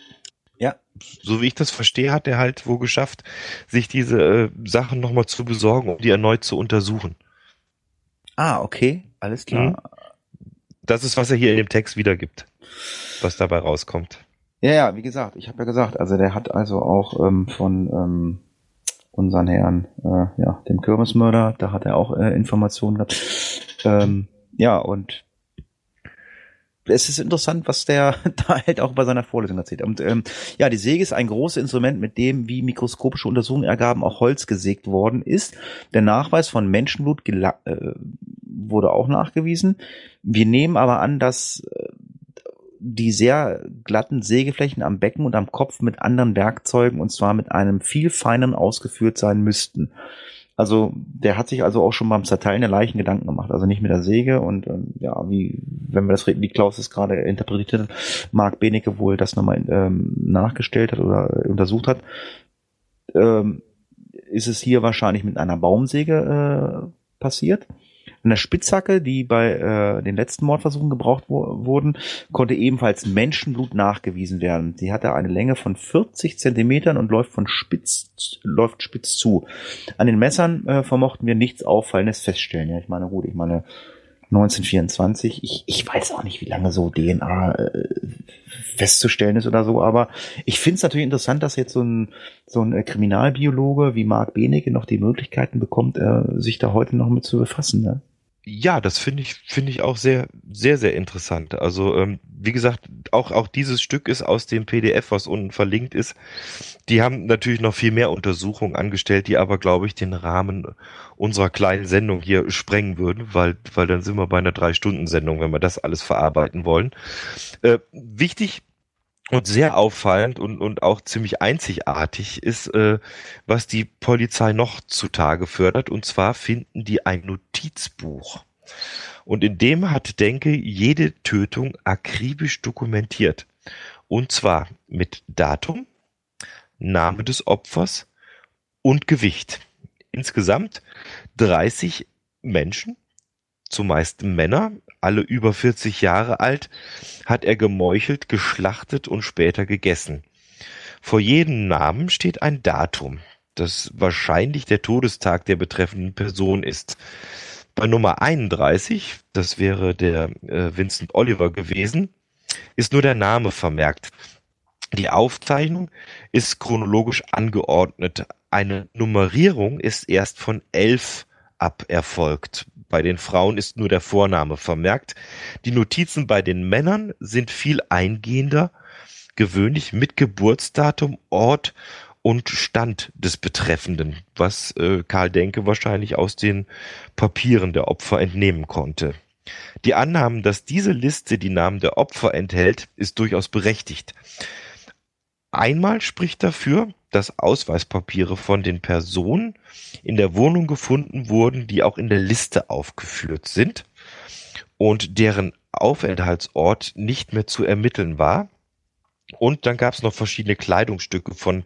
hat er halt wohl geschafft, sich diese Sachen nochmal zu besorgen, um die erneut zu untersuchen. Ah, okay, alles klar. Das ist, was er hier in dem Text wiedergibt, was dabei rauskommt. Ja, wie gesagt, ich habe ja gesagt, also der hat also auch von unseren Herrn, dem Kirmesmörder, da hat er auch Informationen gehabt. Und es ist interessant, was der da halt auch bei seiner Vorlesung erzählt. Und die Säge ist ein großes Instrument, mit dem, wie mikroskopische Untersuchungen ergaben, auch Holz gesägt worden ist. Der Nachweis von Menschenblut wurde auch nachgewiesen. Wir nehmen aber an, dass die sehr glatten Sägeflächen am Becken und am Kopf mit anderen Werkzeugen, und zwar mit einem viel feineren, ausgeführt sein müssten. Also der hat sich also auch schon beim Zerteilen der Leichen Gedanken gemacht, also nicht mit der Säge und wie Klaus es gerade interpretiert hat, Marc Benecke wohl das nochmal nachgestellt hat oder untersucht hat, ist es hier wahrscheinlich mit einer Baumsäge passiert. Eine Spitzhacke, die bei den letzten Mordversuchen gebraucht wurden, konnte ebenfalls Menschenblut nachgewiesen werden. Sie hatte eine Länge von 40 Zentimetern und läuft spitz zu. An den Messern vermochten wir nichts Auffallendes feststellen. Ja, ich meine 1924, ich weiß auch nicht, wie lange so DNA festzustellen ist oder so, aber ich finde es natürlich interessant, dass jetzt so ein Kriminalbiologe wie Marc Benecke noch die Möglichkeiten bekommt, sich da heute noch mit zu befassen, ne? Ja, das finde ich auch sehr, sehr, sehr interessant. Also, wie gesagt, auch dieses Stück ist aus dem PDF, was unten verlinkt ist. Die haben natürlich noch viel mehr Untersuchungen angestellt, die aber, glaube ich, den Rahmen unserer kleinen Sendung hier sprengen würden, weil dann sind wir bei einer 3-Stunden-Sendung, wenn wir das alles verarbeiten wollen. Wichtig und sehr auffallend und auch ziemlich einzigartig ist, was die Polizei noch zutage fördert. Und zwar finden die ein Notizbuch. Und in dem hat Denke jede Tötung akribisch dokumentiert. Und zwar mit Datum, Name des Opfers und Gewicht. Insgesamt 30 Menschen, zumeist Männer, alle über 40 Jahre alt, hat er gemeuchelt, geschlachtet und später gegessen. Vor jedem Namen steht ein Datum, das wahrscheinlich der Todestag der betreffenden Person ist. Bei Nummer 31, das wäre der Vincent Oliver gewesen, ist nur der Name vermerkt. Die Aufzeichnung ist chronologisch angeordnet. Eine Nummerierung ist erst von 11 ab erfolgt. Bei den Frauen ist nur der Vorname vermerkt. Die Notizen bei den Männern sind viel eingehender, gewöhnlich mit Geburtsdatum, Ort und Stand des Betreffenden, was Karl Denke wahrscheinlich aus den Papieren der Opfer entnehmen konnte. Die Annahmen, dass diese Liste die Namen der Opfer enthält, ist durchaus berechtigt. Einmal spricht dafür, dass Ausweispapiere von den Personen in der Wohnung gefunden wurden, die auch in der Liste aufgeführt sind und deren Aufenthaltsort nicht mehr zu ermitteln war. Und dann gab es noch verschiedene Kleidungsstücke von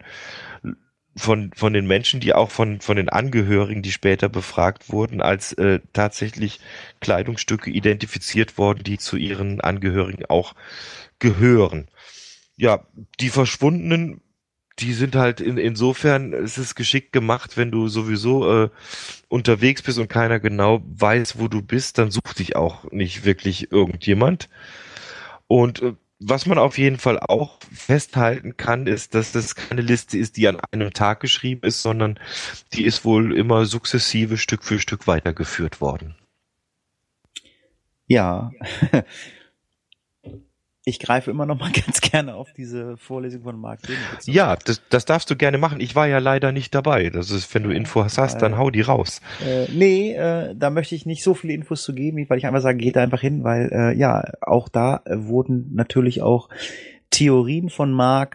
den Menschen, die auch von den Angehörigen, die später befragt wurden, als tatsächlich Kleidungsstücke identifiziert worden, die zu ihren Angehörigen auch gehören. Ja, die Verschwundenen, die sind halt insofern, es ist geschickt gemacht, wenn du sowieso unterwegs bist und keiner genau weiß, wo du bist, dann sucht dich auch nicht wirklich irgendjemand. Und was man auf jeden Fall auch festhalten kann, ist, dass das keine Liste ist, die an einem Tag geschrieben ist, sondern die ist wohl immer sukzessive Stück für Stück weitergeführt worden. Ja, ich greife immer noch mal ganz gerne auf diese Vorlesung von Mark Benecke. Ja, das darfst du gerne machen. Ich war ja leider nicht dabei. Das ist, wenn du Infos hast, dann hau die raus. Da möchte ich nicht so viele Infos zu geben, weil ich einfach sage, geht da einfach hin, weil auch da wurden natürlich auch Theorien von Mark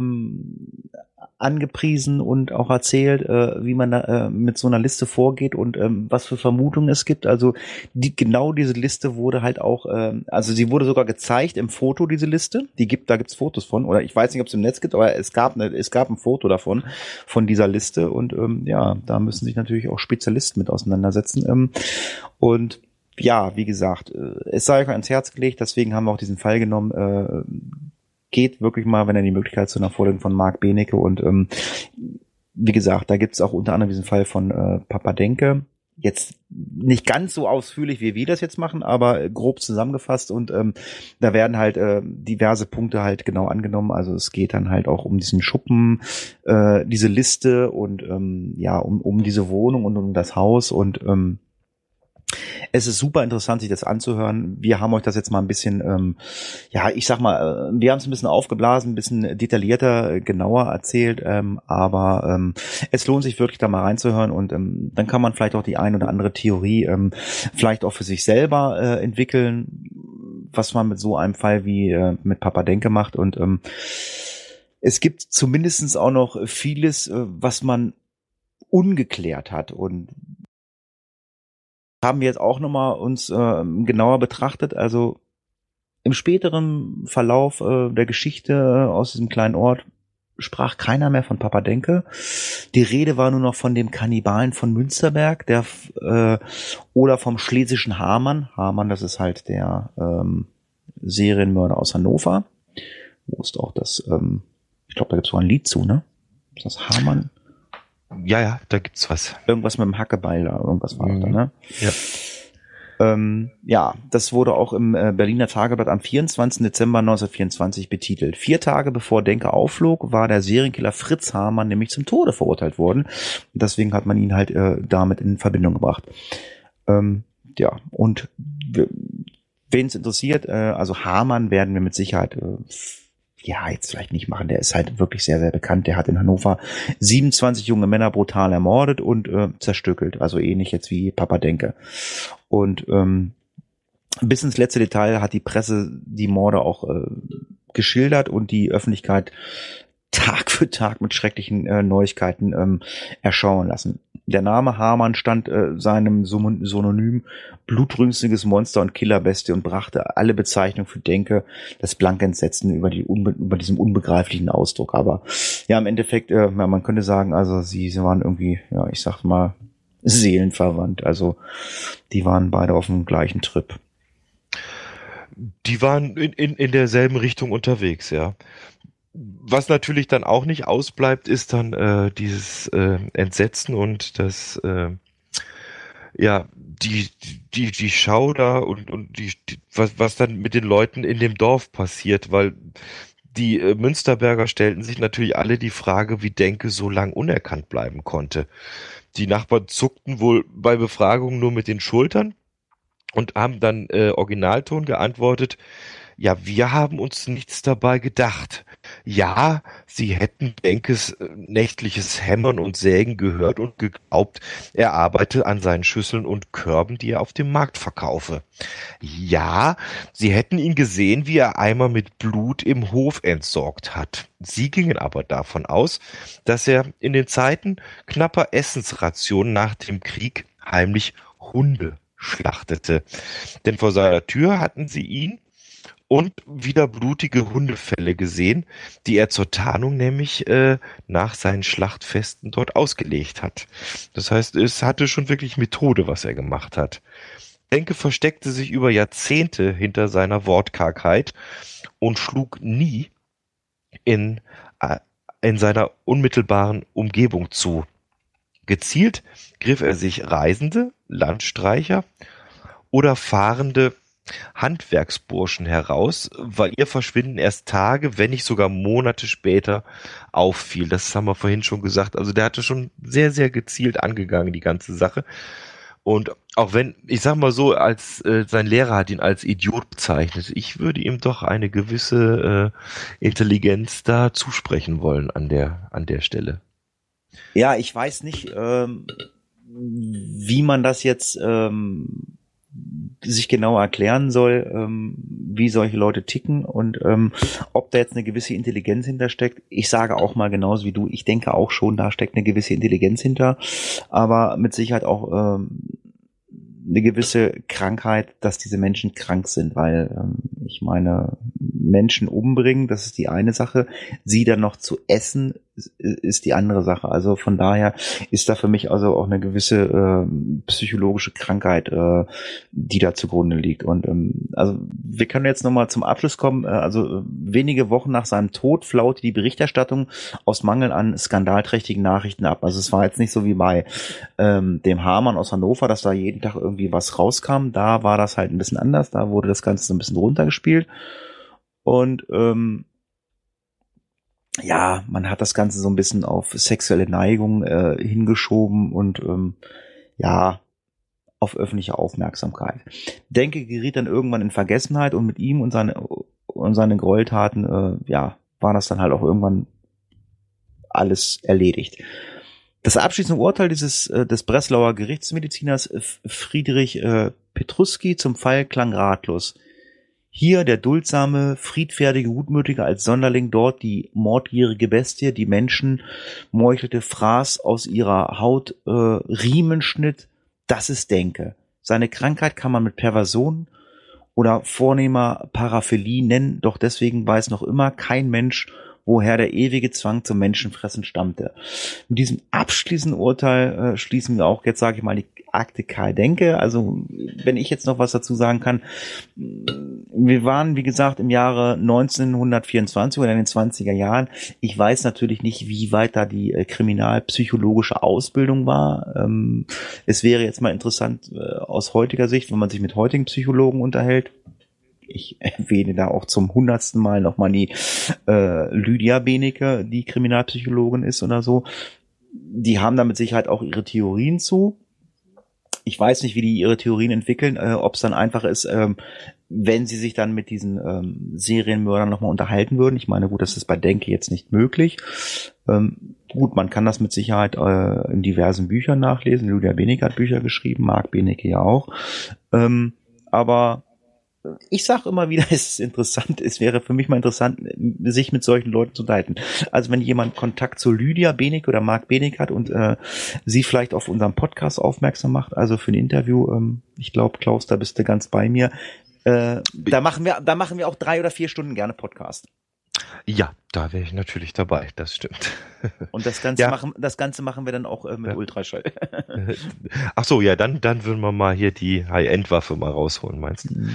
angepriesen und auch erzählt, wie man da mit so einer Liste vorgeht und was für Vermutungen es gibt. Also genau diese Liste wurde halt auch, also sie wurde sogar gezeigt im Foto, diese Liste. Da gibt's Fotos von, oder ich weiß nicht, ob es im Netz gibt, aber es gab ein Foto davon, von dieser Liste und da müssen sich natürlich auch Spezialisten mit auseinandersetzen. Und ja, wie gesagt, es sei euch ans Herz gelegt, deswegen haben wir auch diesen Fall genommen. Geht wirklich mal, wenn ihr die Möglichkeit zu einer Vorlesung von Mark Benecke und wie gesagt, da gibt es auch unter anderem diesen Fall von Papa Denke. Jetzt nicht ganz so ausführlich, wie wir das jetzt machen, aber grob zusammengefasst und da werden halt diverse Punkte halt genau angenommen. Also es geht dann halt auch um diesen Schuppen, diese Liste und um diese Wohnung und um das Haus und es ist super interessant, sich das anzuhören. Wir haben euch das jetzt mal ein bisschen, wir haben es ein bisschen aufgeblasen, ein bisschen detaillierter, genauer erzählt, aber es lohnt sich wirklich da mal reinzuhören und dann kann man vielleicht auch die ein oder andere Theorie vielleicht auch für sich selber entwickeln, was man mit so einem Fall wie mit Papa Denke macht und es gibt zumindestens auch noch vieles, was man ungeklärt hat und haben wir jetzt auch nochmal uns genauer betrachtet. Also im späteren Verlauf der Geschichte aus diesem kleinen Ort sprach keiner mehr von Papa Denke. Die Rede war nur noch von dem Kannibalen von Münsterberg, oder vom schlesischen Hamann. Hamann, das ist halt der Serienmörder aus Hannover. Wo ist auch das, ich glaube, da gibt es so ein Lied zu, ne? Ist das Hamann? Ja, da gibt's was. Irgendwas mit dem Hackebeil da, irgendwas war da, ne? Ja. Das wurde auch im Berliner Tageblatt am 24. Dezember 1924 betitelt. 4 Tage bevor Denke aufflog, war der Serienkiller Fritz Hamann nämlich zum Tode verurteilt worden. Deswegen hat man ihn halt damit in Verbindung gebracht. Und wen es interessiert, also Hamann werden wir mit Sicherheit jetzt vielleicht nicht machen, der ist halt wirklich sehr, sehr bekannt. Der hat in Hannover 27 junge Männer brutal ermordet und zerstückelt, also ähnlich jetzt wie Papa Denke. Und bis ins letzte Detail hat die Presse die Morde auch geschildert und die Öffentlichkeit Tag für Tag mit schrecklichen Neuigkeiten erschauen lassen. Der Name Hamann stand seinem Synonym blutrünstiges Monster und Killerbestie und brachte alle Bezeichnungen für Denke das blanke Entsetzen über diesem unbegreiflichen Ausdruck. Aber ja, im Endeffekt, man könnte sagen, also sie waren irgendwie, ja, ich sag mal, seelenverwandt. Also die waren beide auf dem gleichen Trip. Die waren in derselben Richtung unterwegs, ja. Was natürlich dann auch nicht ausbleibt, ist dann dieses Entsetzen und das die Schau da und was dann mit den Leuten in dem Dorf passiert, weil die Münsterberger stellten sich natürlich alle die Frage, wie Denke so lang unerkannt bleiben konnte. Die Nachbarn zuckten wohl bei Befragungen nur mit den Schultern und haben dann Originalton geantwortet: Ja, wir haben uns nichts dabei gedacht. Ja, sie hätten Denkes nächtliches Hämmern und Sägen gehört und geglaubt, er arbeite an seinen Schüsseln und Körben, die er auf dem Markt verkaufe. Ja, sie hätten ihn gesehen, wie er Eimer mit Blut im Hof entsorgt hat. Sie gingen aber davon aus, dass er in den Zeiten knapper Essensrationen nach dem Krieg heimlich Hunde schlachtete. Denn vor seiner Tür hatten sie ihn und wieder blutige Hundefelle gesehen, die er zur Tarnung nämlich nach seinen Schlachtfesten dort ausgelegt hat. Das heißt, es hatte schon wirklich Methode, was er gemacht hat. Denke versteckte sich über Jahrzehnte hinter seiner Wortkargheit und schlug nie in in seiner unmittelbaren Umgebung zu. Gezielt griff er sich Reisende, Landstreicher oder fahrende Handwerksburschen heraus, weil ihr Verschwinden erst Tage, wenn nicht sogar Monate später auffiel. Das haben wir vorhin schon gesagt. Also der hatte schon sehr, sehr gezielt angegangen, die ganze Sache. Und auch wenn, ich sag mal so, als sein Lehrer hat ihn als Idiot bezeichnet, ich würde ihm doch eine gewisse Intelligenz da zusprechen wollen an der Stelle. Ja, ich weiß nicht, wie man das jetzt sich genau erklären soll, wie solche Leute ticken und ob da jetzt eine gewisse Intelligenz hintersteckt. Ich sage auch mal genauso wie du, ich denke auch schon, da steckt eine gewisse Intelligenz hinter, aber mit Sicherheit auch eine gewisse Krankheit, dass diese Menschen krank sind, weil ich meine, Menschen umbringen, das ist die eine Sache, sie dann noch zu essen, ist die andere Sache. Also von daher ist da für mich also auch eine gewisse psychologische Krankheit, die da zugrunde liegt. Und also wir können jetzt nochmal zum Abschluss kommen. Also wenige Wochen nach seinem Tod flaute die Berichterstattung aus Mangel an skandalträchtigen Nachrichten ab. Also es war jetzt nicht so wie bei dem Hamann aus Hannover, dass da jeden Tag irgendwie was rauskam. Da war das halt ein bisschen anders. Da wurde das Ganze so ein bisschen runtergespielt. Und ja, man hat das Ganze so ein bisschen auf sexuelle Neigung hingeschoben und ja, auf öffentliche Aufmerksamkeit. Denke geriet dann irgendwann in Vergessenheit und mit ihm und seine Gräueltaten, ja, war das dann halt auch irgendwann alles erledigt. Das abschließende Urteil des Breslauer Gerichtsmediziners Friedrich Petruski zum Fall klang ratlos. Hier der duldsame, friedfertige, gutmütige als Sonderling, dort die mordgierige Bestie, die Menschen meuchelte, fraß aus ihrer Haut Riemen schnitt, das ist Denke. Seine Krankheit kann man mit Perversion oder vornehmer Paraphilie nennen, doch deswegen weiß noch immer kein Mensch, woher der ewige Zwang zum Menschenfressen stammte. Mit diesem abschließenden Urteil schließen wir auch, jetzt sage ich mal, die Akte Karl Denke. Also wenn ich jetzt noch was dazu sagen kann, wir waren, wie gesagt, im Jahre 1924 oder in den 20er Jahren. Ich weiß natürlich nicht, wie weit da die kriminalpsychologische Ausbildung war. Es wäre jetzt mal interessant aus heutiger Sicht, wenn man sich mit heutigen Psychologen unterhält. Ich erwähne da auch zum 100. Mal nochmal die Lydia Benecke, die Kriminalpsychologin ist oder so. Die haben da mit Sicherheit auch ihre Theorien zu. Ich weiß nicht, wie die ihre Theorien entwickeln, ob es dann einfach ist, wenn sie sich dann mit diesen Serienmördern nochmal unterhalten würden. Ich meine, gut, das ist bei Denke jetzt nicht möglich. Gut, man kann das mit Sicherheit in diversen Büchern nachlesen. Lydia Benecke hat Bücher geschrieben, Marc Benecke ja auch. Aber ich sage immer wieder, es ist interessant, es wäre für mich mal interessant, sich mit solchen Leuten zu unterhalten. Also wenn jemand Kontakt zu Lydia Benecke oder Marc Benecke hat und sie vielleicht auf unserem Podcast aufmerksam macht, also für ein Interview, ich glaube, Klaus, da bist du ganz bei mir, da machen wir auch 3 oder 4 Stunden gerne Podcast. Ja, da wäre ich natürlich dabei, das stimmt. Und das Ganze machen wir dann auch mit Ultraschall. Ach so, ja, dann würden wir mal hier die High-End-Waffe mal rausholen, meinst du?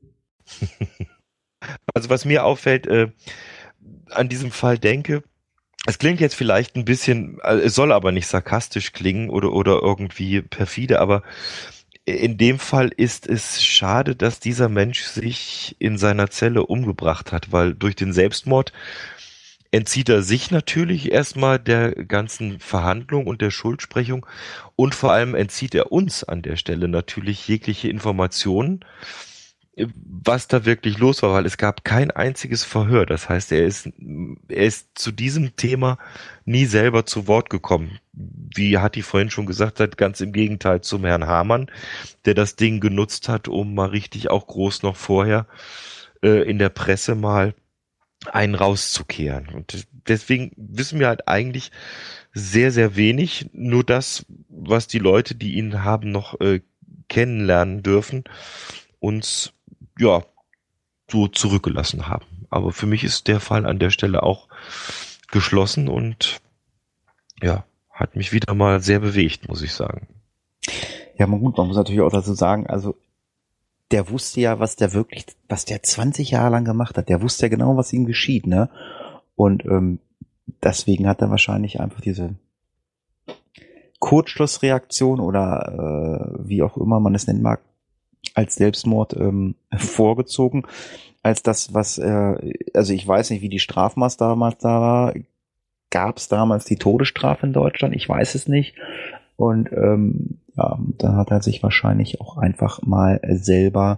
Also was mir auffällt, an diesem Fall Denke, es klingt jetzt vielleicht ein bisschen, es soll aber nicht sarkastisch klingen oder irgendwie perfide, aber in dem Fall ist es schade, dass dieser Mensch sich in seiner Zelle umgebracht hat, weil durch den Selbstmord entzieht er sich natürlich erstmal der ganzen Verhandlung und der Schuldsprechung und vor allem entzieht er uns an der Stelle natürlich jegliche Informationen, was da wirklich los war, weil es gab kein einziges Verhör. Das heißt, er ist zu diesem Thema nie selber zu Wort gekommen. Wie Hatti vorhin schon gesagt hat, ganz im Gegenteil zum Herrn Hamann, der das Ding genutzt hat, um mal richtig auch groß noch vorher in der Presse mal einen rauszukehren. Und deswegen wissen wir halt eigentlich sehr, sehr wenig. Nur das, was die Leute, die ihn haben, noch kennenlernen dürfen, uns ja so zurückgelassen haben. Aber für mich ist der Fall an der Stelle auch geschlossen und ja, hat mich wieder mal sehr bewegt, muss ich sagen. Ja, gut, man muss natürlich auch dazu sagen, also der wusste ja, was der 20 Jahre lang gemacht hat. Der wusste ja genau, was ihm geschieht, ne? Und deswegen hat er wahrscheinlich einfach diese Kurzschlussreaktion oder wie auch immer man es nennen mag, als Selbstmord vorgezogen, als das, was, also ich weiß nicht, wie die Strafmaß damals da war. Gab es damals die Todesstrafe in Deutschland? Ich weiß es nicht. Und ja, da hat er sich wahrscheinlich auch einfach mal selber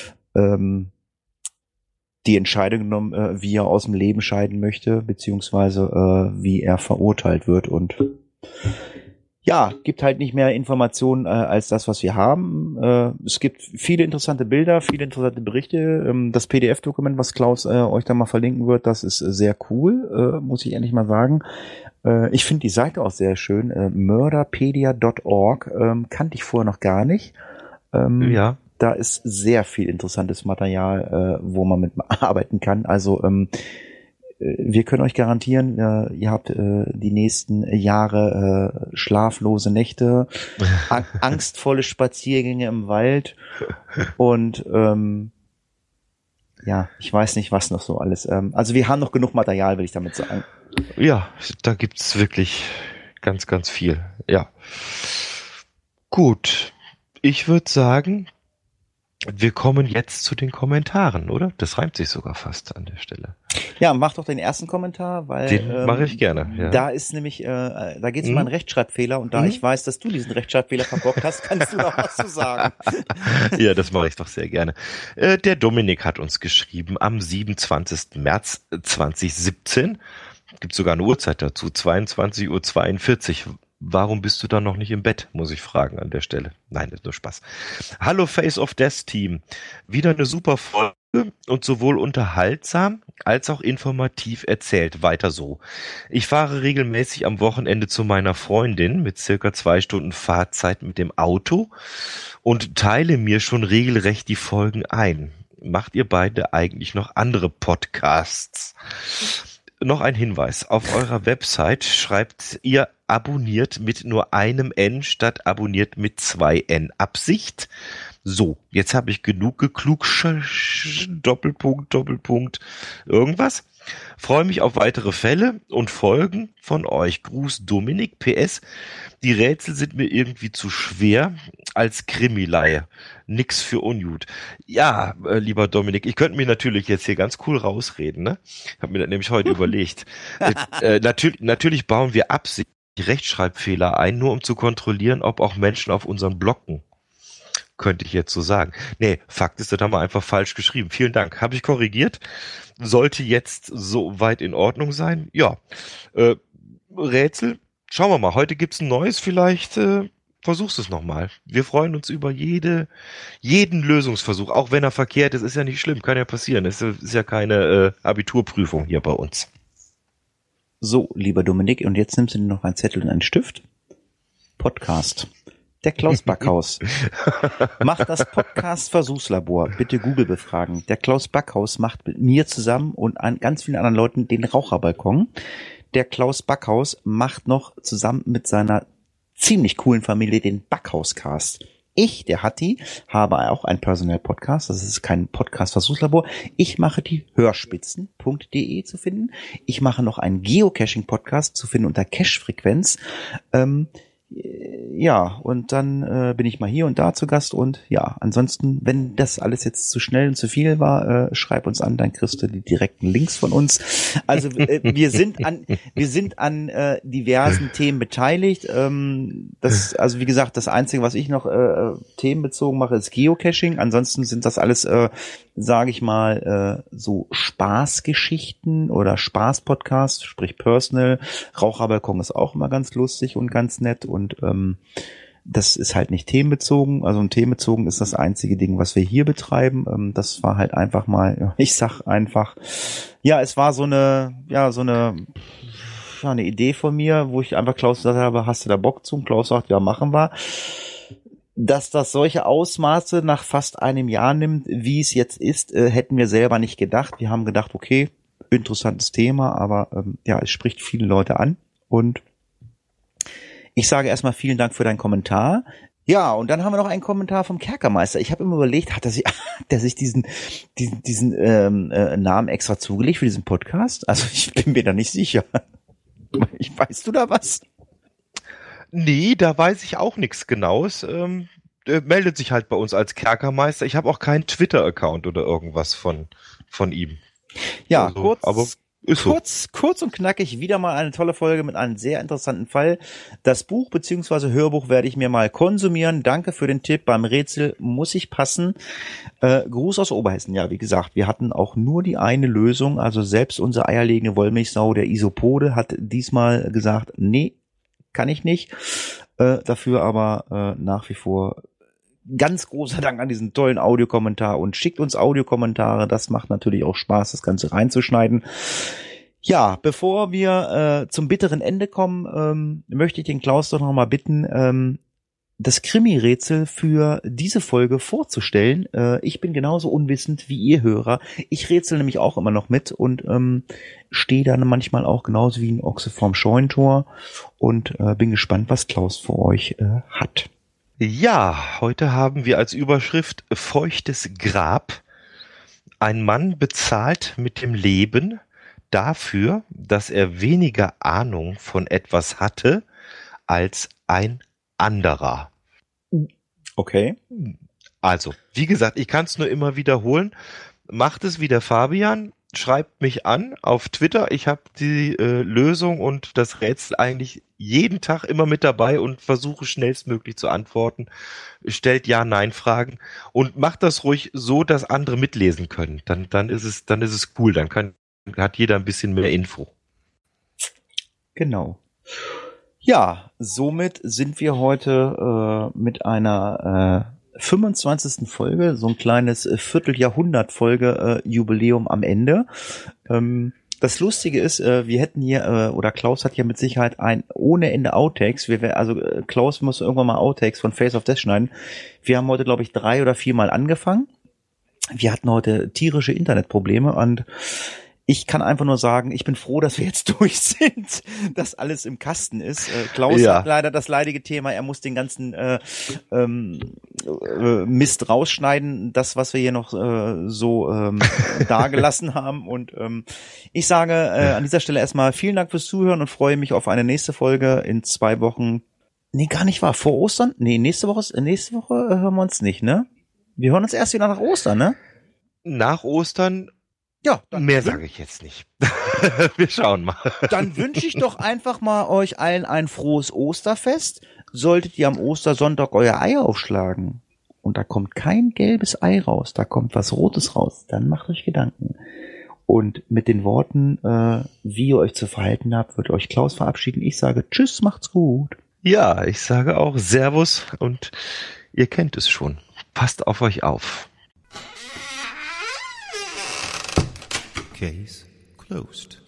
die Entscheidung genommen, wie er aus dem Leben scheiden möchte, beziehungsweise wie er verurteilt wird. Und ja, gibt halt nicht mehr Informationen als das, was wir haben. Es gibt viele interessante Bilder, viele interessante Berichte. Das PDF-Dokument, was Klaus euch da mal verlinken wird, das ist sehr cool, muss ich ehrlich mal sagen. Ich finde die Seite auch sehr schön. Murderpedia.org kannte ich vorher noch gar nicht. Ja. Da ist sehr viel interessantes Material, wo man mit arbeiten kann. Also wir können euch garantieren, ihr habt die nächsten Jahre schlaflose Nächte, angstvolle Spaziergänge im Wald und ja, ich weiß nicht, was noch so alles. Also wir haben noch genug Material, will ich damit sagen. Ja, da gibt's wirklich ganz, ganz viel. Ja. Gut. Ich würde sagen, wir kommen jetzt zu den Kommentaren, oder? Das reimt sich sogar fast an der Stelle. Ja, mach doch den ersten Kommentar, weil den mache ich gerne. Ja. Da ist nämlich, da geht es um einen Rechtschreibfehler und da ich weiß, dass du diesen Rechtschreibfehler verbockt hast, kannst du da was zu sagen. Ja, das mache ich doch sehr gerne. Der Dominik hat uns geschrieben am 27. März 2017. Gibt sogar eine Uhrzeit dazu, 22:42 Uhr. Warum bist du dann noch nicht im Bett, muss ich fragen an der Stelle. Nein, das ist nur Spaß. Hallo Face of Death Team. Wieder eine super Folge und sowohl unterhaltsam als auch informativ erzählt. Weiter so. Ich fahre regelmäßig am Wochenende zu meiner Freundin mit circa 2 Stunden Fahrzeit mit dem Auto und teile mir schon regelrecht die Folgen ein. Macht ihr beide eigentlich noch andere Podcasts? Noch ein Hinweis. Auf eurer Website schreibt ihr abonniert mit nur einem N statt abonniert mit 2 N. Absicht? So, jetzt habe ich genug Doppelpunkt, irgendwas. Freue mich auf weitere Fälle und Folgen von euch. Gruß Dominik. PS. Die Rätsel sind mir irgendwie zu schwer als Krimileihe. Nix für ungut. Ja, lieber Dominik, ich könnte mir natürlich jetzt hier ganz cool rausreden, ne? Ich habe mir das nämlich heute überlegt. Natürlich bauen wir absichtlich Rechtschreibfehler ein, nur um zu kontrollieren, ob auch Menschen auf unseren blocken. Könnte ich jetzt so sagen. Nee, Fakt ist, das haben wir einfach falsch geschrieben. Vielen Dank. Habe ich korrigiert. Sollte jetzt so weit in Ordnung sein. Ja, Rätsel. Schauen wir mal. Heute gibt's ein neues. Vielleicht versuchst es nochmal. Wir freuen uns über jeden Lösungsversuch. Auch wenn er verkehrt ist, ist ja nicht schlimm. Kann ja passieren. Es ist ja keine Abiturprüfung hier bei uns. So, lieber Dominik, und jetzt nimmst du dir noch einen Zettel und einen Stift. Podcast. Der Klaus Backhaus macht das Podcast-Versuchslabor. Bitte Google befragen. Der Klaus Backhaus macht mit mir zusammen und an ganz vielen anderen Leuten den Raucherbalkon. Der Klaus Backhaus macht noch zusammen mit seiner ziemlich coolen Familie den Backhauscast. Ich, der Hatti, habe auch einen Personal-Podcast. Das ist kein Podcast-Versuchslabor. Ich mache die Hörspitzen.de zu finden. Ich mache noch einen Geocaching-Podcast zu finden unter Cache-Frequenz. Ja, und dann bin ich mal hier und da zu Gast und ja, ansonsten, wenn das alles jetzt zu schnell und zu viel war, schreib uns an, dann kriegst du die direkten Links von uns. Also wir sind an diversen Themen beteiligt. Also wie gesagt, das Einzige, was ich noch themenbezogen mache, ist Geocaching. Ansonsten sind das alles, sage ich mal, so Spaßgeschichten oder Spaß-Podcasts, sprich Personal. Raucherbalkon ist auch immer ganz lustig und ganz nett und das ist halt nicht themenbezogen. Also themenbezogen ist das einzige Ding, was wir hier betreiben. Das war halt einfach mal, ich sag einfach, ja, es war so eine Idee von mir, wo ich einfach Klaus gesagt habe, hast du da Bock zu? Und Klaus sagt, ja, machen wir. Dass das solche Ausmaße nach fast einem Jahr nimmt, wie es jetzt ist, hätten wir selber nicht gedacht. Wir haben gedacht, okay, interessantes Thema, aber ja, es spricht viele Leute an und ich sage erstmal vielen Dank für deinen Kommentar. Ja, und dann haben wir noch einen Kommentar vom Kerkermeister. Ich habe immer überlegt, hat er sich diesen Namen extra zugelegt für diesen Podcast? Also ich bin mir da nicht sicher. Weißt du da was? Nee, da weiß ich auch nichts Genaues. Der meldet sich halt bei uns als Kerkermeister. Ich habe auch keinen Twitter-Account oder irgendwas von ihm. Ja, Also, aber ist so. kurz und knackig, wieder mal eine tolle Folge mit einem sehr interessanten Fall. Das Buch bzw. Hörbuch werde ich mir mal konsumieren. Danke für den Tipp. Beim Rätsel muss ich passen. Gruß aus Oberhessen. Ja, wie gesagt, wir hatten auch nur die eine Lösung. Also selbst unsere eierlegende Wollmilchsau, der Isopode, hat diesmal gesagt, nee, kann ich nicht. Dafür aber nach wie vor ganz großer Dank an diesen tollen Audiokommentar und schickt uns Audiokommentare. Das macht natürlich auch Spaß, das Ganze reinzuschneiden. Ja, bevor wir zum bitteren Ende kommen, möchte ich den Klaus doch noch mal bitten, das Krimi-Rätsel für diese Folge vorzustellen. Ich bin genauso unwissend wie ihr Hörer. Ich rätsel nämlich auch immer noch mit und stehe dann manchmal auch genauso wie ein Ochse vorm Scheunentor und bin gespannt, was Klaus für euch hat. Ja, heute haben wir als Überschrift Feuchtes Grab. Ein Mann bezahlt mit dem Leben dafür, dass er weniger Ahnung von etwas hatte als ein anderer. Okay. Also, wie gesagt, ich kann es nur immer wiederholen. Macht es wie der Fabian, schreibt mich an auf Twitter. Ich habe die Lösung und das Rätsel eigentlich jeden Tag immer mit dabei und versuche schnellstmöglich zu antworten. Stellt Ja-Nein-Fragen und macht das ruhig so, dass andere mitlesen können. Dann ist es cool. Dann hat jeder ein bisschen mehr Info. Genau. Ja, somit sind wir heute mit einer 25. Folge, so ein kleines Vierteljahrhundert-Folge Jubiläum am Ende. Das Lustige ist, wir hätten hier, oder Klaus hat ja mit Sicherheit ein ohne Ende Outtakes. Klaus muss irgendwann mal Outtakes von Face of Death schneiden. Wir haben heute, glaube ich, 3 oder 4 Mal angefangen. Wir hatten heute tierische Internetprobleme und ich kann einfach nur sagen, ich bin froh, dass wir jetzt durch sind, dass alles im Kasten ist. Klaus hat leider das leidige Thema, er muss den ganzen Mist rausschneiden, das, was wir hier noch dagelassen haben. Und ich sage an dieser Stelle erstmal vielen Dank fürs Zuhören und freue mich auf eine nächste Folge in 2 Wochen. Nee, gar nicht wahr. Vor Ostern? Nee, nächste Woche hören wir uns nicht, ne? Wir hören uns erst wieder nach Ostern, ne? Nach Ostern. Ja, mehr sage ich jetzt nicht. Wir schauen mal. Dann wünsche ich doch einfach mal euch allen ein frohes Osterfest. Solltet ihr am Ostersonntag euer Ei aufschlagen und da kommt kein gelbes Ei raus, da kommt was Rotes raus, dann macht euch Gedanken. Und mit den Worten, wie ihr euch zu verhalten habt, wird euch Klaus verabschieden. Ich sage Tschüss, macht's gut. Ja, ich sage auch Servus und ihr kennt es schon. Passt auf euch auf. Case closed.